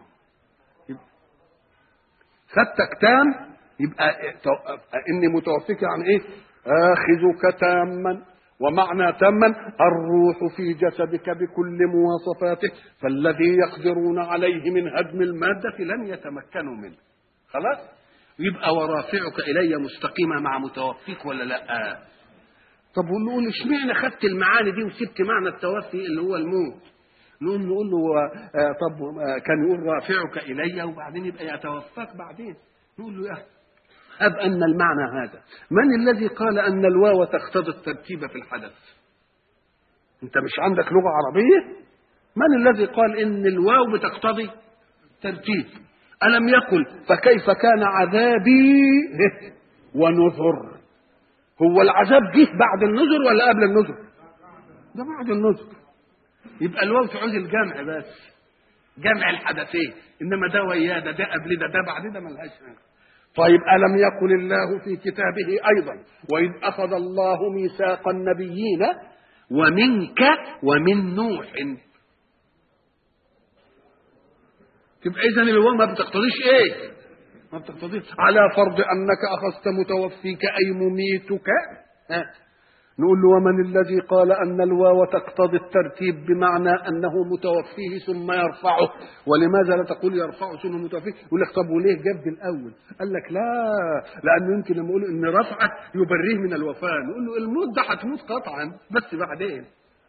S2: خدتك تام. يبقى اني متوفيك يعني ايه؟ اخذك تاما. ومعنى تاما الروح في جسدك بكل مواصفاته، فالذي يقدرون عليه من هدم المادة لن يتمكنوا منه. خلاص؟ يبقى ورافعك إلي مستقيمة مع متوفيك ولا لا؟ طب ونقول اشمعنى خدت المعاني دي وسبت معنى التوفي اللي هو الموت؟ نقول نقول له آه طب آه كان يقول رافعك إلي وبعدين يبقى يتوفاك بعدين. نقول له يا أب أن المعنى هذا، من الذي قال أن الواو تقتضي الترتيب في الحدث؟ أنت مش عندك لغة عربية؟ من الذي قال إن الواو بتقتضي ترتيب؟ ألم يقل فكيف كان عذابي ونذر؟ هو العذاب جه بعد النذر ولا قبل النذر؟ ده بعد النذر. يبقى الواو تعود الجمع بس، جمع الحدثين، إنما ده وياه ده، ده قبل ده، ده بعد ده ملهاش حاجة. طيب ألم يقل الله في كتابه أيضا وإذ أخذ الله ميثاق النبيين ومنك ومن نوح؟ تبقى إذن الواو ما بتقتضيش إيه؟ ما بتقتضيش. على فرض انك اخذت متوفيك اي مميتك، ها نقول له ومن الذي قال ان الواو تقتضي الترتيب بمعنى انه متوفيه ثم يرفعه؟ ولماذا لا تقول يرفعه ثم متوفيه؟ يقول لك طب وليه جاب الاول؟ قال لك لا، لانه يمكن لما يقول ان رفعه يبريه من الوفاه، نقول له الموت ده هتموت قطعا، بس بعدين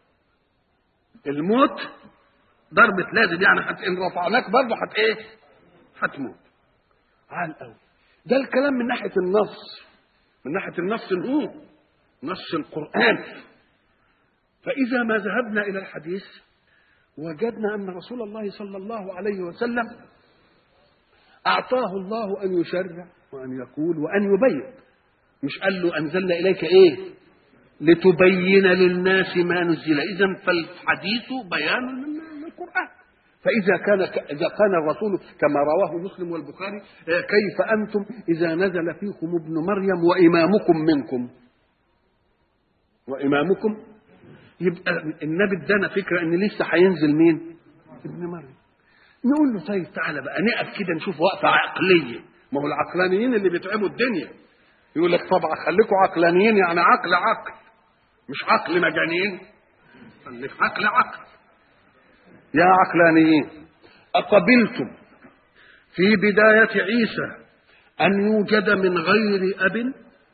S2: الموت ضربة لازم، يعني حت ان رفعناك برضه هت ايه؟ هتموت. عال قوي. ده الكلام من ناحيه النص، من ناحيه النص هو نص القرآن. فإذا ما ذهبنا إلى الحديث وجدنا أن رسول الله صلى الله عليه وسلم أعطاه الله أن يشرع وأن يقول وأن يبين. مش قال له أنزلنا إليك إيه؟ لتبين للناس ما نزل. إذن فالحديث بيان للقرآن. فإذا كان إذا كان الرسول كما رواه مسلم والبخاري كيف أنتم إذا نزل فيكم ابن مريم وإمامكم منكم وإمامكم، يبقى النبي ادانا فكرة ان لسه هينزل مين؟ ابن مريم. نقول له طيب تعالى بقى نقف كده نشوف وقفة عقلية. ما هو العقلانيين اللي بيتعبوا الدنيا يقول لك طبعا خليكم عقلانيين، يعني عقل عقل مش عقل مجانين، خليك عقل عقل. يا عقلانيين أقبلتم في بداية عيسى أن يوجد من غير أب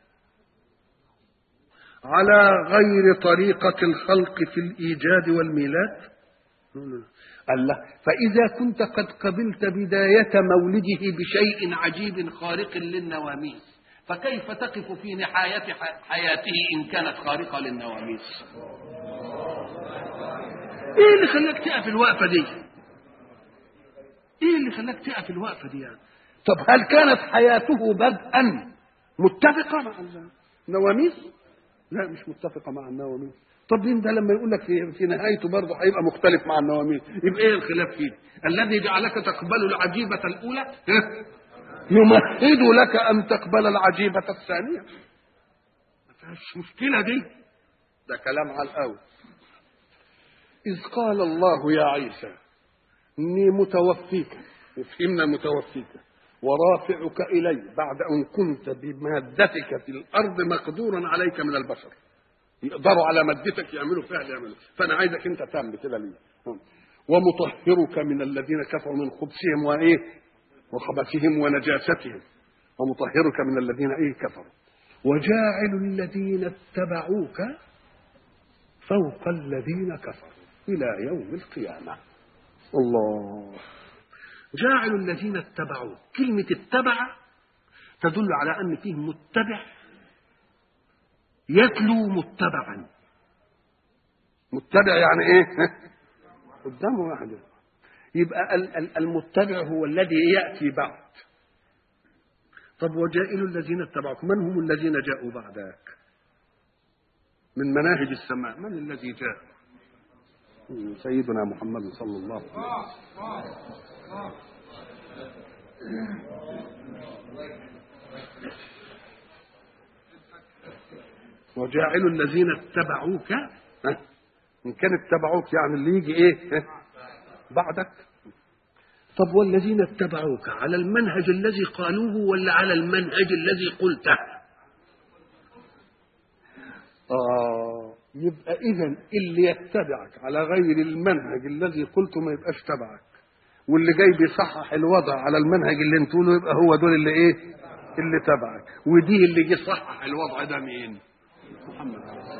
S2: على غير طريقة الخلق في الإيجاد والميلاد؟ قال له فإذا كنت قد قبلت بداية مولده بشيء عجيب خارق للنواميس، فكيف تقف في نهاية حياته إن كانت خارقة للنواميس؟ إيه اللي خلاك تقف الوقفة دي؟ إيه اللي خلاك تقف الوقفة دي يعني؟ طب هل كانت حياته بدءا متفقة مع النواميس؟ لا مش متفقة مع النواميس. طب مين ده لما يقول لك في, في نهايته برضه هيبقى مختلف مع النواميس؟ يبقى ايه الخلاف فيه؟ الذي جعلك تقبل العجيبة الأولى يمهد لك أن تقبل العجيبة الثانية. ما فيهاش مشكلة دي، ده كلام على الأول. إذ قال الله يا عيسى إني متوفيك، وفهمنا متوفيك ورافعك إلي بعد أن كنت بمادتك في الأرض مقدورا عليك من البشر، يقدروا على مادتك يعملوا فيها يعملوا، فأنا عايزك أنت تعمل كده ليه. ومطهرك من الذين كفروا من خبثهم وإيه وخبثهم ونجاستهم، ومطهرك من الذين إيه كفروا، وجاعل الذين اتبعوك فوق الذين كفروا إلى يوم القيامة. الله. جاعل الذين اتبعوه، كلمة اتبع تدل على أن فيه متبع يتلو متبعا. متبع يعني ايه؟ قدامه واحد. يبقى المتبع هو الذي يأتي بعد. طب وجائل الذين اتبعوك، من هم الذين جاءوا بعدك من مناهج السماء؟ من الذي جاء؟ سيدنا محمد صلى الله عليه وسلم. وجاعل الذين اتبعوك، إن كان اتبعوك يعني اللي يجي إيه بعدك. طب والذين اتبعوك على المنهج الذي قالوه ولا على المنهج الذي قلته؟ آه يبقى إذن اللي يتبعك على غير المنهج الذي قلته ما يبقاش تبعك، واللي جاي بيصحح الوضع على المنهج اللي انتوا له يبقى هو دول اللي ايه اللي تبعك. ودي اللي جه صحح الوضع ده مين؟ محمد.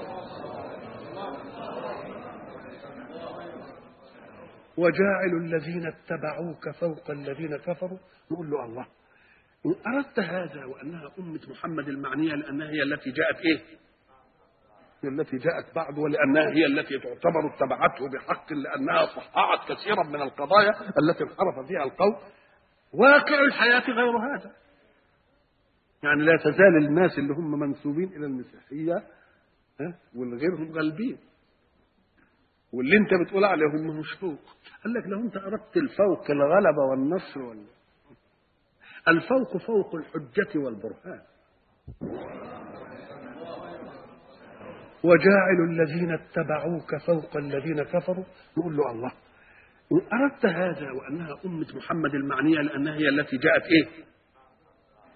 S2: وجاعل الذين اتبعوك فوق الذين كفروا. نقول له الله، إن أردت هذا وأنها أمة محمد المعنية لأنها هي التي جاءت إيه؟ هي التي جاءت بعد، ولأنها هي التي تعتبر اتبعته بحق لأنها صححت كثيرا من القضايا التي انحرف فيها القوم. واقع الحياة غير هذا، يعني لا تزال الناس اللي هم منسوبين إلى المسيحية والغيرهم غالبين، واللي انت بتقول عليهم مش فوق. قال لك لو انت اردت الفوق الغلبة والنصر وال... الفوق فوق الحجة والبرهان. وجاعل الذين اتبعوك فوق الذين كفروا. نقول له الله، إن أردت هذا وأنها أمة محمد المعنية لأنها هي التي جاءت إيه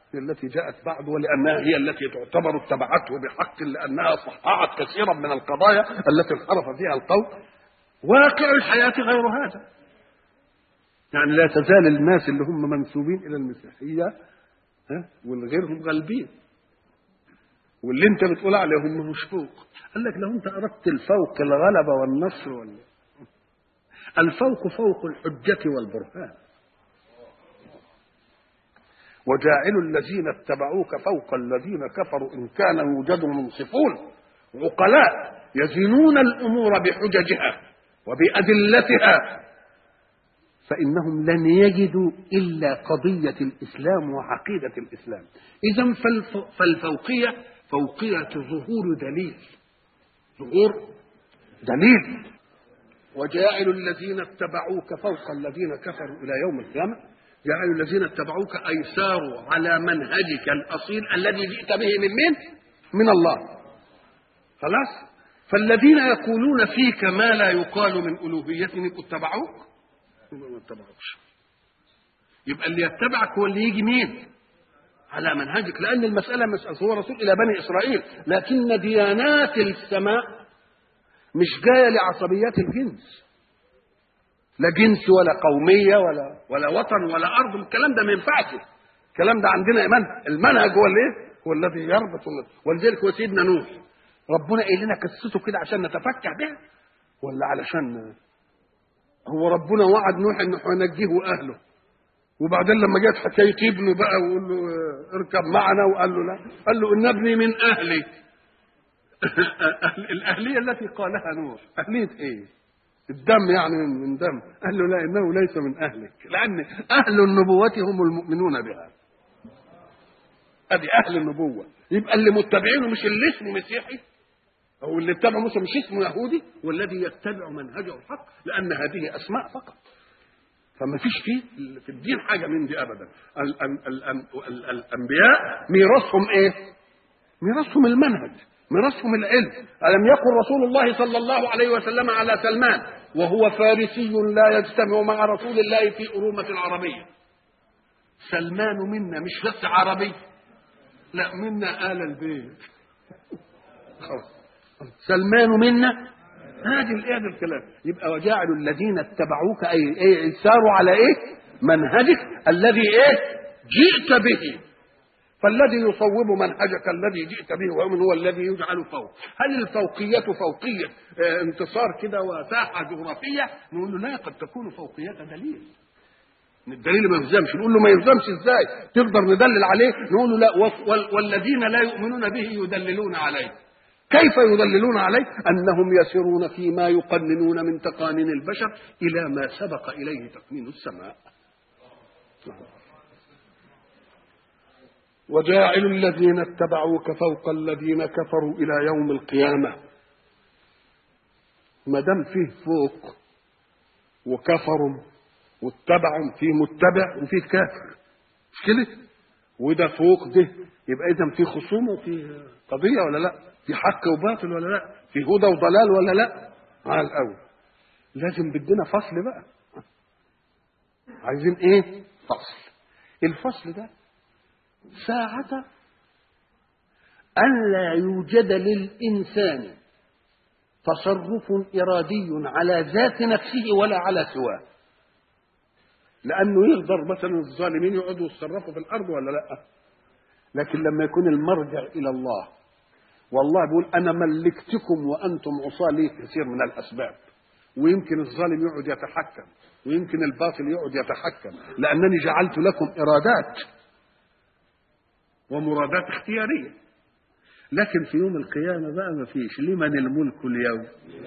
S2: التي جاءت بعد، ولأنها هي التي تعتبر اتبعته بحق، لأنها صححت كثيرا من القضايا التي انحرف فيها القوم. واقع الحياة غير هذا، يعني لا تزال الناس اللي هم منسوبين إلى المسيحية ها والغيرهم غالبين، واللي انت بتقول عليهم مش فوق. قال لك لو انت أردت الفوق الغلبة والنصر ولا الفوق فوق الحجة والبرهان. وجاعل الذين اتبعوك فوق الذين كفروا إن كان يوجد منصفون عقلاء يزنون الأمور بحججها وبأدلتها، فإنهم لن يجدوا إلا قضية الإسلام وعقيدة الإسلام. إذن فالفوقية فوقية ظهور دليل، ظهور دليل. وجاعل الذين اتبعوك فوق الذين كفروا إلى يوم القيامة، جاعل الذين اتبعوك أي ساروا على منهجك الأصيل الذي جئت به من مين؟ من الله. خلاص؟ فالذين يقولون فيك ما لا يقال من ألوهيتهم اتبعوك؟ ما اتبعوكش. يبقى اللي يتبعك هو اللي يجي مين؟ على منهجك، لأن المسألة مسألة هو رسول إلى بني إسرائيل، لكن ديانات السماء مش جاية لعصبيات الجنس، لا جنس ولا قومية ولا ولا وطن ولا أرض. الكلام ده ما ينفعش. الكلام ده عندنا إيمان. المنهج هو اللي هو الذي يربط، ولذلك هو سيدنا نوح ربنا قال لنا قصته كده عشان نتفكر بها، ولا علشان هو ربنا وعد نوح انه هينجيه واهله، وبعدين لما جت حكايه ابنه بقى ويقول له اركب معنا وقال له لا، قال له ان ابني من اهلي. الاهليه التي قالها نوح اهليه ايه؟ الدم يعني من دم. قال له لا، انه ليس من اهلك، لان اهل النبوه هم المؤمنون بها. ادي اهل النبوه. يبقى اللي متبعينه مش اللي اسمه مسيحي او اللي اتبع موسى مش اسمه يهودي، والذي يتبع منهجه الحق، لان هذه اسماء فقط. فما فيش فيه في الدين حاجه من دي ابدا. ال ال ال ال الانبياء ميراثهم ايه؟ ميراثهم المنهج، ميراثهم العلم. الم يقل رسول الله صلى الله عليه وسلم على سلمان وهو فارسي لا يجتمع مع رسول الله في أرومة العربية؟ سلمان منا مش بس عربي، لا منا آل البيت. سلمان منا. هذه الآية الكلام. يبقى وجاعل الذين اتبعوك أي أي ساروا على إيه؟ منهجك الذي إيه؟ جئت به. فالذي يصوب منهجك الذي جئت به ومن هو الذي يجعل فوق. هل الفوقية فوقية اه انتصار كده وساحة جغرافية؟ نقول له لا، قد تكون فوقية دليل. الدليل ما يلزمش، نقول له ما يلزمش ازاي؟ تقدر ندلل عليه؟ نقول له لا، والذين لا يؤمنون به يدللون عليه. كيف يدللون عليه؟ أنهم يسيرون فيما يقننون من تقانين البشر إلى ما سبق إليه تقنين السماء. وجاعل الذين اتبعوك فوق الذين كفروا إلى يوم القيامة. ما دام فيه فوق وكفروا واتبعوا، فيه متبع وفيه كافر، مش كده؟ وده فوق ده، يبقى إذا فيه خصومة وفيه قضية ولا لا؟ في حق وباطل ولا لا؟ في هدى وضلال ولا لا؟ على الأول لازم بدنا فصل بقى. عايزين ايه؟ فصل. الفصل ده ساعة أن لا يوجد للإنسان تصرف إرادي على ذات نفسه ولا على سواه، لأنه يقدر مثلا الظالمين يقعدوا يتصرفوا في الأرض ولا لا؟ لكن لما يكون المرجع إلى الله، والله بيقول أنا ملكتكم وأنتم عصاة لي كثير من الأسباب، ويمكن الظالم يقعد يتحكم ويمكن الباطل يقعد يتحكم، لأنني جعلت لكم إرادات ومرادات اختيارية. لكن في يوم القيامة بقى ما فيش لمن الملك اليوم.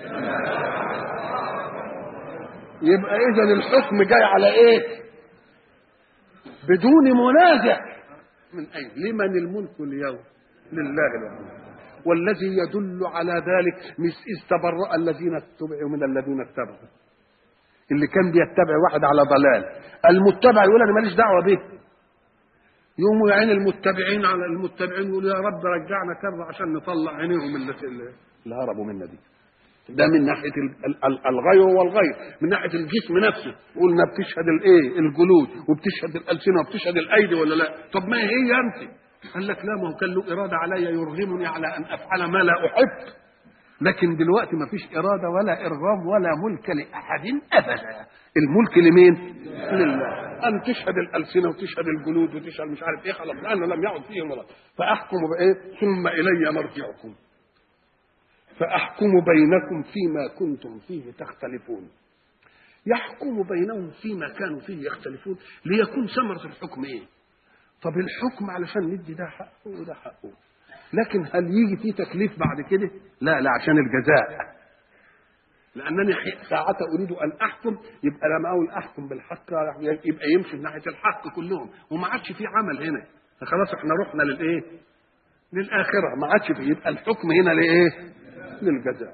S2: يبقى إذن الحكم جاي على إيه؟ بدون منازع من أين؟ لمن الملك اليوم؟ لله العظيم. والذي يدل على ذلك مش استبرأ الذين اتبعوا من الذين اتبعوا. اللي كان بيتبع واحد على ضلال، المتبع يقول أنا ماليش دعوة به، يوم يعين المتبعين على المتبعين يقول يا رب رجعنا كرة عشان نطلع عينيهم اللي, اللي هربوا منا دي.
S1: ده من ناحيه الغير والغير. من ناحيه الجسم نفسه قلنا بتشهد الايه الجلود وبتشهد الالسنه وبتشهد الايدي ولا لا؟ طب ما هي انت قال لك لا، ما هو كان له اراده علي يرغمني على ان افعل ما لا احب، لكن دلوقتي ما فيش اراده ولا ارغام ولا ملك لاحد ابدا. الملك لمين؟ لله. ان تشهد الالسنه وتشهد الجلود وتشهد مش عارف ايه، خلاص لانه لم يعد فيهم ولا. فاحكم بايه؟ ثم الي مرجعكم فأحكم بينكم فيما كنتم فيه تختلفون. يحكم بينهم فيما كانوا فيه يختلفون ليكون ثمرة الحكم إيه؟ طب الحكم علشان ندي ده حقه وده حقه، لكن هل يجي فيه تكليف بعد كده؟ لا لا، عشان الجزاء. لأنني ساعة أريد أن أحكم، يبقى لما أقول أحكم بالحق يبقى يمشي من ناحية الحق كلهم، وما عادش فيه عمل هنا، فخلاص احنا رحنا للإيه؟ للآخرة، ما عادش فيه. يبقى الحكم هنا لإيه؟ للجزاء.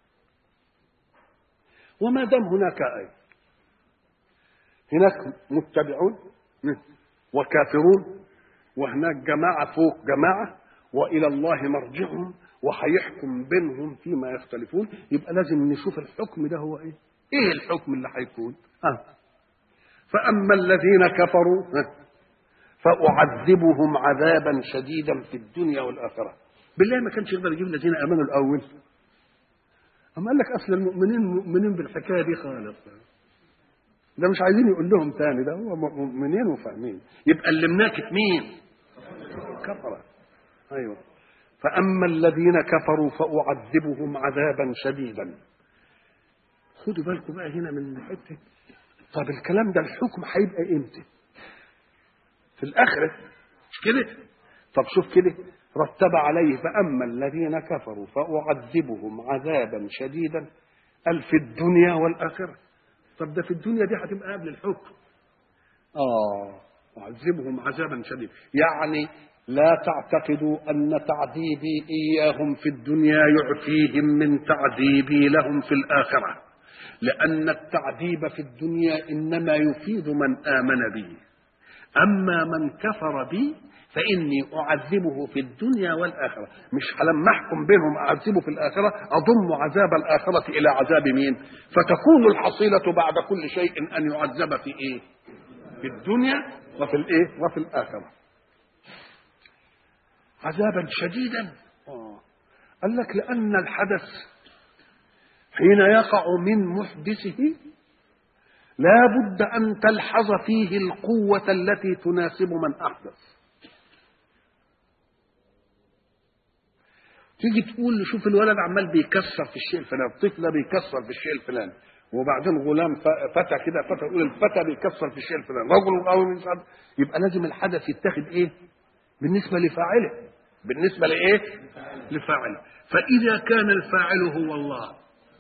S1: وما دام هناك أي هناك متبعون وكافرون، وهناك جماعة فوق جماعة، وإلى الله مرجعهم وهيحكم بينهم فيما يختلفون، يبقى لازم نشوف الحكم ده هو إيه؟ إيه الحكم اللي هيكون؟ آه. فأما الذين كفروا فأعذبهم عذابا شديدا في الدنيا والآخرة. بالله ما كانش يقدر يجيب الذين آمنوا الأول؟ أما قال لك أصل المؤمنين مؤمنين بالحكاية دي خالص، ده مش عايزين يقول لهم تاني، ده هو مؤمنين وفاهمين. يبقى اللي مناكف مين؟ كفرة. أيوة. فأما الذين كفروا فأعذبهم عذابا شديدا. خدوا بالكم بقى هنا من حتة. طب الكلام ده الحكم هيبقى امتى؟ في الآخرة مش كده؟ طب شوف كده رتب عليه فأما الذين كفروا فأعذبهم عذابا شديدا قال في الدنيا والآخرة. طب ده في الدنيا دي هتبقى قبل الحكم. آه أعذبهم عذابا شديدا، يعني لا تعتقدوا أن تعذيبي إياهم في الدنيا يعفيهم من تعذيبي لهم في الآخرة، لأن التعذيب في الدنيا إنما يفيد من آمن بي، أما من كفر بي فإني أعذبه في الدنيا والآخرة. مش لما أحكم بينهم أعذبه في الآخرة أضم عذاب الآخرة إلى عذاب مين؟ فتكون الحصيلة بعد كل شيء أن يعذب في إيه؟ في الدنيا وفي الإيه؟ وفي الآخرة عذابا شديدا. آه. قال لك لأن الحدث حين يقع من محدثه لا بد أن تلحظ فيه القوة التي تناسب من أحدث. تيجي تقول شوف الولد عمال بيكسر في الشيء الفلاني، الطفل بيكسر في الشيء الفلاني، وبعدين غلام فتى كده فتى يقول الفتى بيكسر في الشيء الفلاني، رجل او انسان، يبقى لازم الحدث يتخذ ايه؟ بالنسبه لفاعله، بالنسبه لايه؟ لفاعله. فاذا كان الفاعل هو الله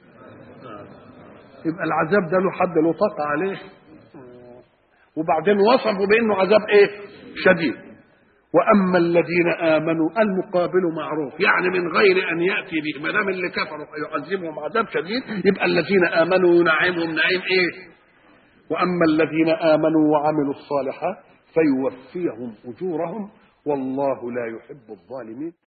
S1: يبقى العذاب ده له حد له طاقه عليه. وبعدين وصفوا بانه عذاب ايه؟ شديد. واما الذين امنوا المقابل معروف، يعني من غير ان ياتي به، ما دام اللي كفروا يعذبهم عذاب شديد يبقى الذين امنوا ينعمهم نعيم ايه؟ واما الذين امنوا وعملوا الصالحات فيوفيهم اجورهم والله لا يحب الظالمين.